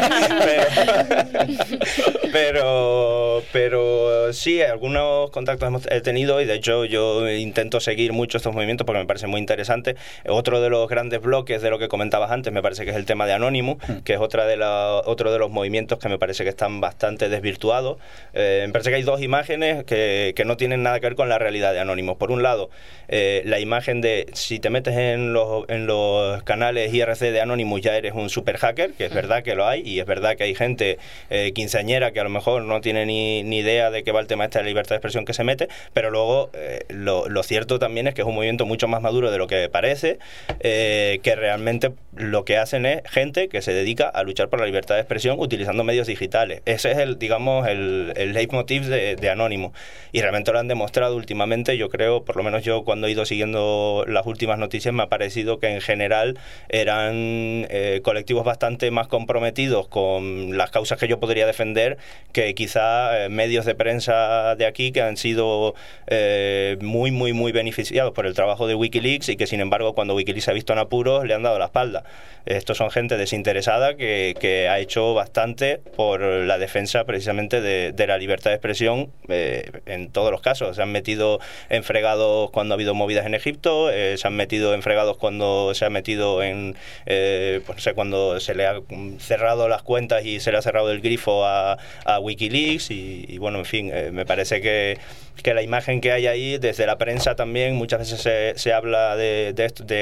pero sí, algunos contactos he tenido, y de hecho yo intento seguir mucho estos movimientos porque me parece muy interesante. Otro de los grandes bloques de lo que comentabas antes me parece que es el tema de Anonymous, que es otro de los movimientos que me parece que están bastante desvirtuados. Me parece que hay dos imágenes que no tienen nada que ver con la realidad de Anonymous. Por un lado, la imagen de si te metes en los canales IRC de Anonymous ya eres un super hacker, que es verdad que lo hay, y es verdad que hay gente quinceañera que a lo mejor no tiene ni idea de qué va el tema este de la libertad de expresión que se mete, pero luego lo cierto también es que es un movimiento mucho más maduro de lo que parece, que realmente lo que hacen es gente que se dedica a luchar por la libertad de expresión utilizando medios digitales. Ese es el leitmotiv de Anonymous. Y realmente lo han demostrado últimamente. Yo creo, por lo menos yo cuando he ido siguiendo las últimas noticias, me ha parecido que en general eran colectivos bastante más comprometidos con las causas que yo podría defender que quizá medios de prensa de aquí que han sido muy, muy, muy beneficiados por el trabajo de Wikileaks y que sin embargo cuando Wikileaks se ha visto en apuros le han dado la espalda. Estos son gente desinteresada que ha hecho bastante por la defensa precisamente de la libertad de expresión en todos los casos. Se han metido en fregados cuando ha habido movidas en Egipto, se han metido en fregados cuando se ha metido en pues no sé, cuando se le ha cerrado las cuentas y se le ha cerrado el grifo a Wikileaks y bueno, en fin, me parece que la imagen que hay ahí desde la prensa también muchas veces se habla de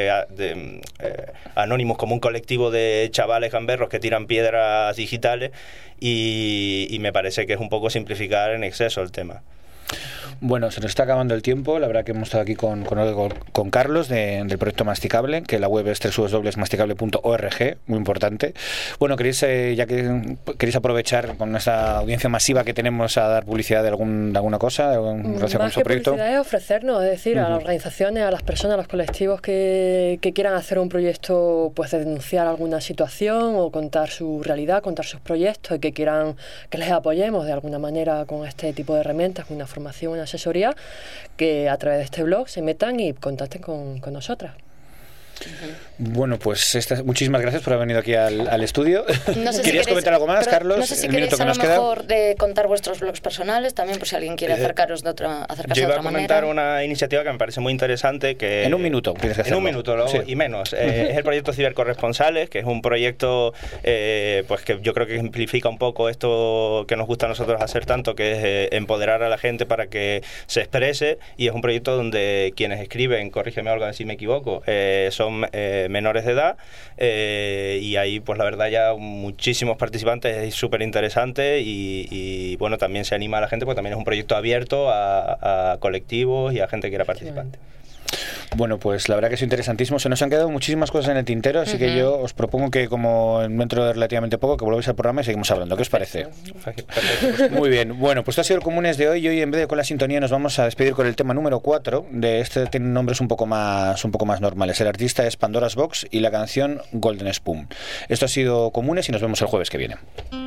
Anonymous como un colectivo de chavales gamberros que tiran piedras digitales y me parece que es un poco simplificar en exceso el tema. Bueno, se nos está acabando el tiempo. La verdad que hemos estado aquí con Carlos del proyecto Masticable, que la web es www.masticable.org, muy importante. Bueno, queréis aprovechar con esta audiencia masiva que tenemos a dar publicidad de alguna cosa en relación con su proyecto. Publicidad es ofrecernos, es decir, a las organizaciones, a las personas, a los colectivos que quieran hacer un proyecto, pues de denunciar alguna situación o contar su realidad, contar sus proyectos y que quieran que les apoyemos de alguna manera con este tipo de herramientas, con una formación, una asesoría, que a través de este blog se metan y contacten con nosotras. Bueno, pues muchísimas gracias por haber venido aquí al estudio. No sé ¿Querías comentar algo más, Carlos? No sé si queréis a lo mejor de contar vuestros blogs personales también, por si alguien quiere acercarse de otra manera. Yo iba a comentar una iniciativa que me parece muy interesante. Que en un minuto tienes que hacerlo. En un minuto sí. Y menos. Es el proyecto Cibercorresponsales, que es un proyecto pues que yo creo que ejemplifica un poco esto que nos gusta a nosotros hacer tanto, que es empoderar a la gente para que se exprese, y es un proyecto donde quienes escriben, corrígeme Olga si me equivoco, son menores de edad, y ahí pues la verdad ya muchísimos participantes, es súper interesante y bueno, también se anima a la gente porque también es un proyecto abierto a colectivos y a gente que quiera participar. Bueno, pues la verdad que es interesantísimo. Se nos han quedado muchísimas cosas en el tintero, así que yo os propongo que, como dentro de relativamente poco, que volváis al programa y seguimos hablando. ¿Qué os parece? Muy bien. Bueno, pues esto ha sido el Comunes de hoy. Y hoy, en vez de con la sintonía, nos vamos a despedir con el tema número 4. De este tiene nombres un poco más normales. El artista es Pandora's Box y la canción Golden Spoon. Esto ha sido Comunes y nos vemos el jueves que viene.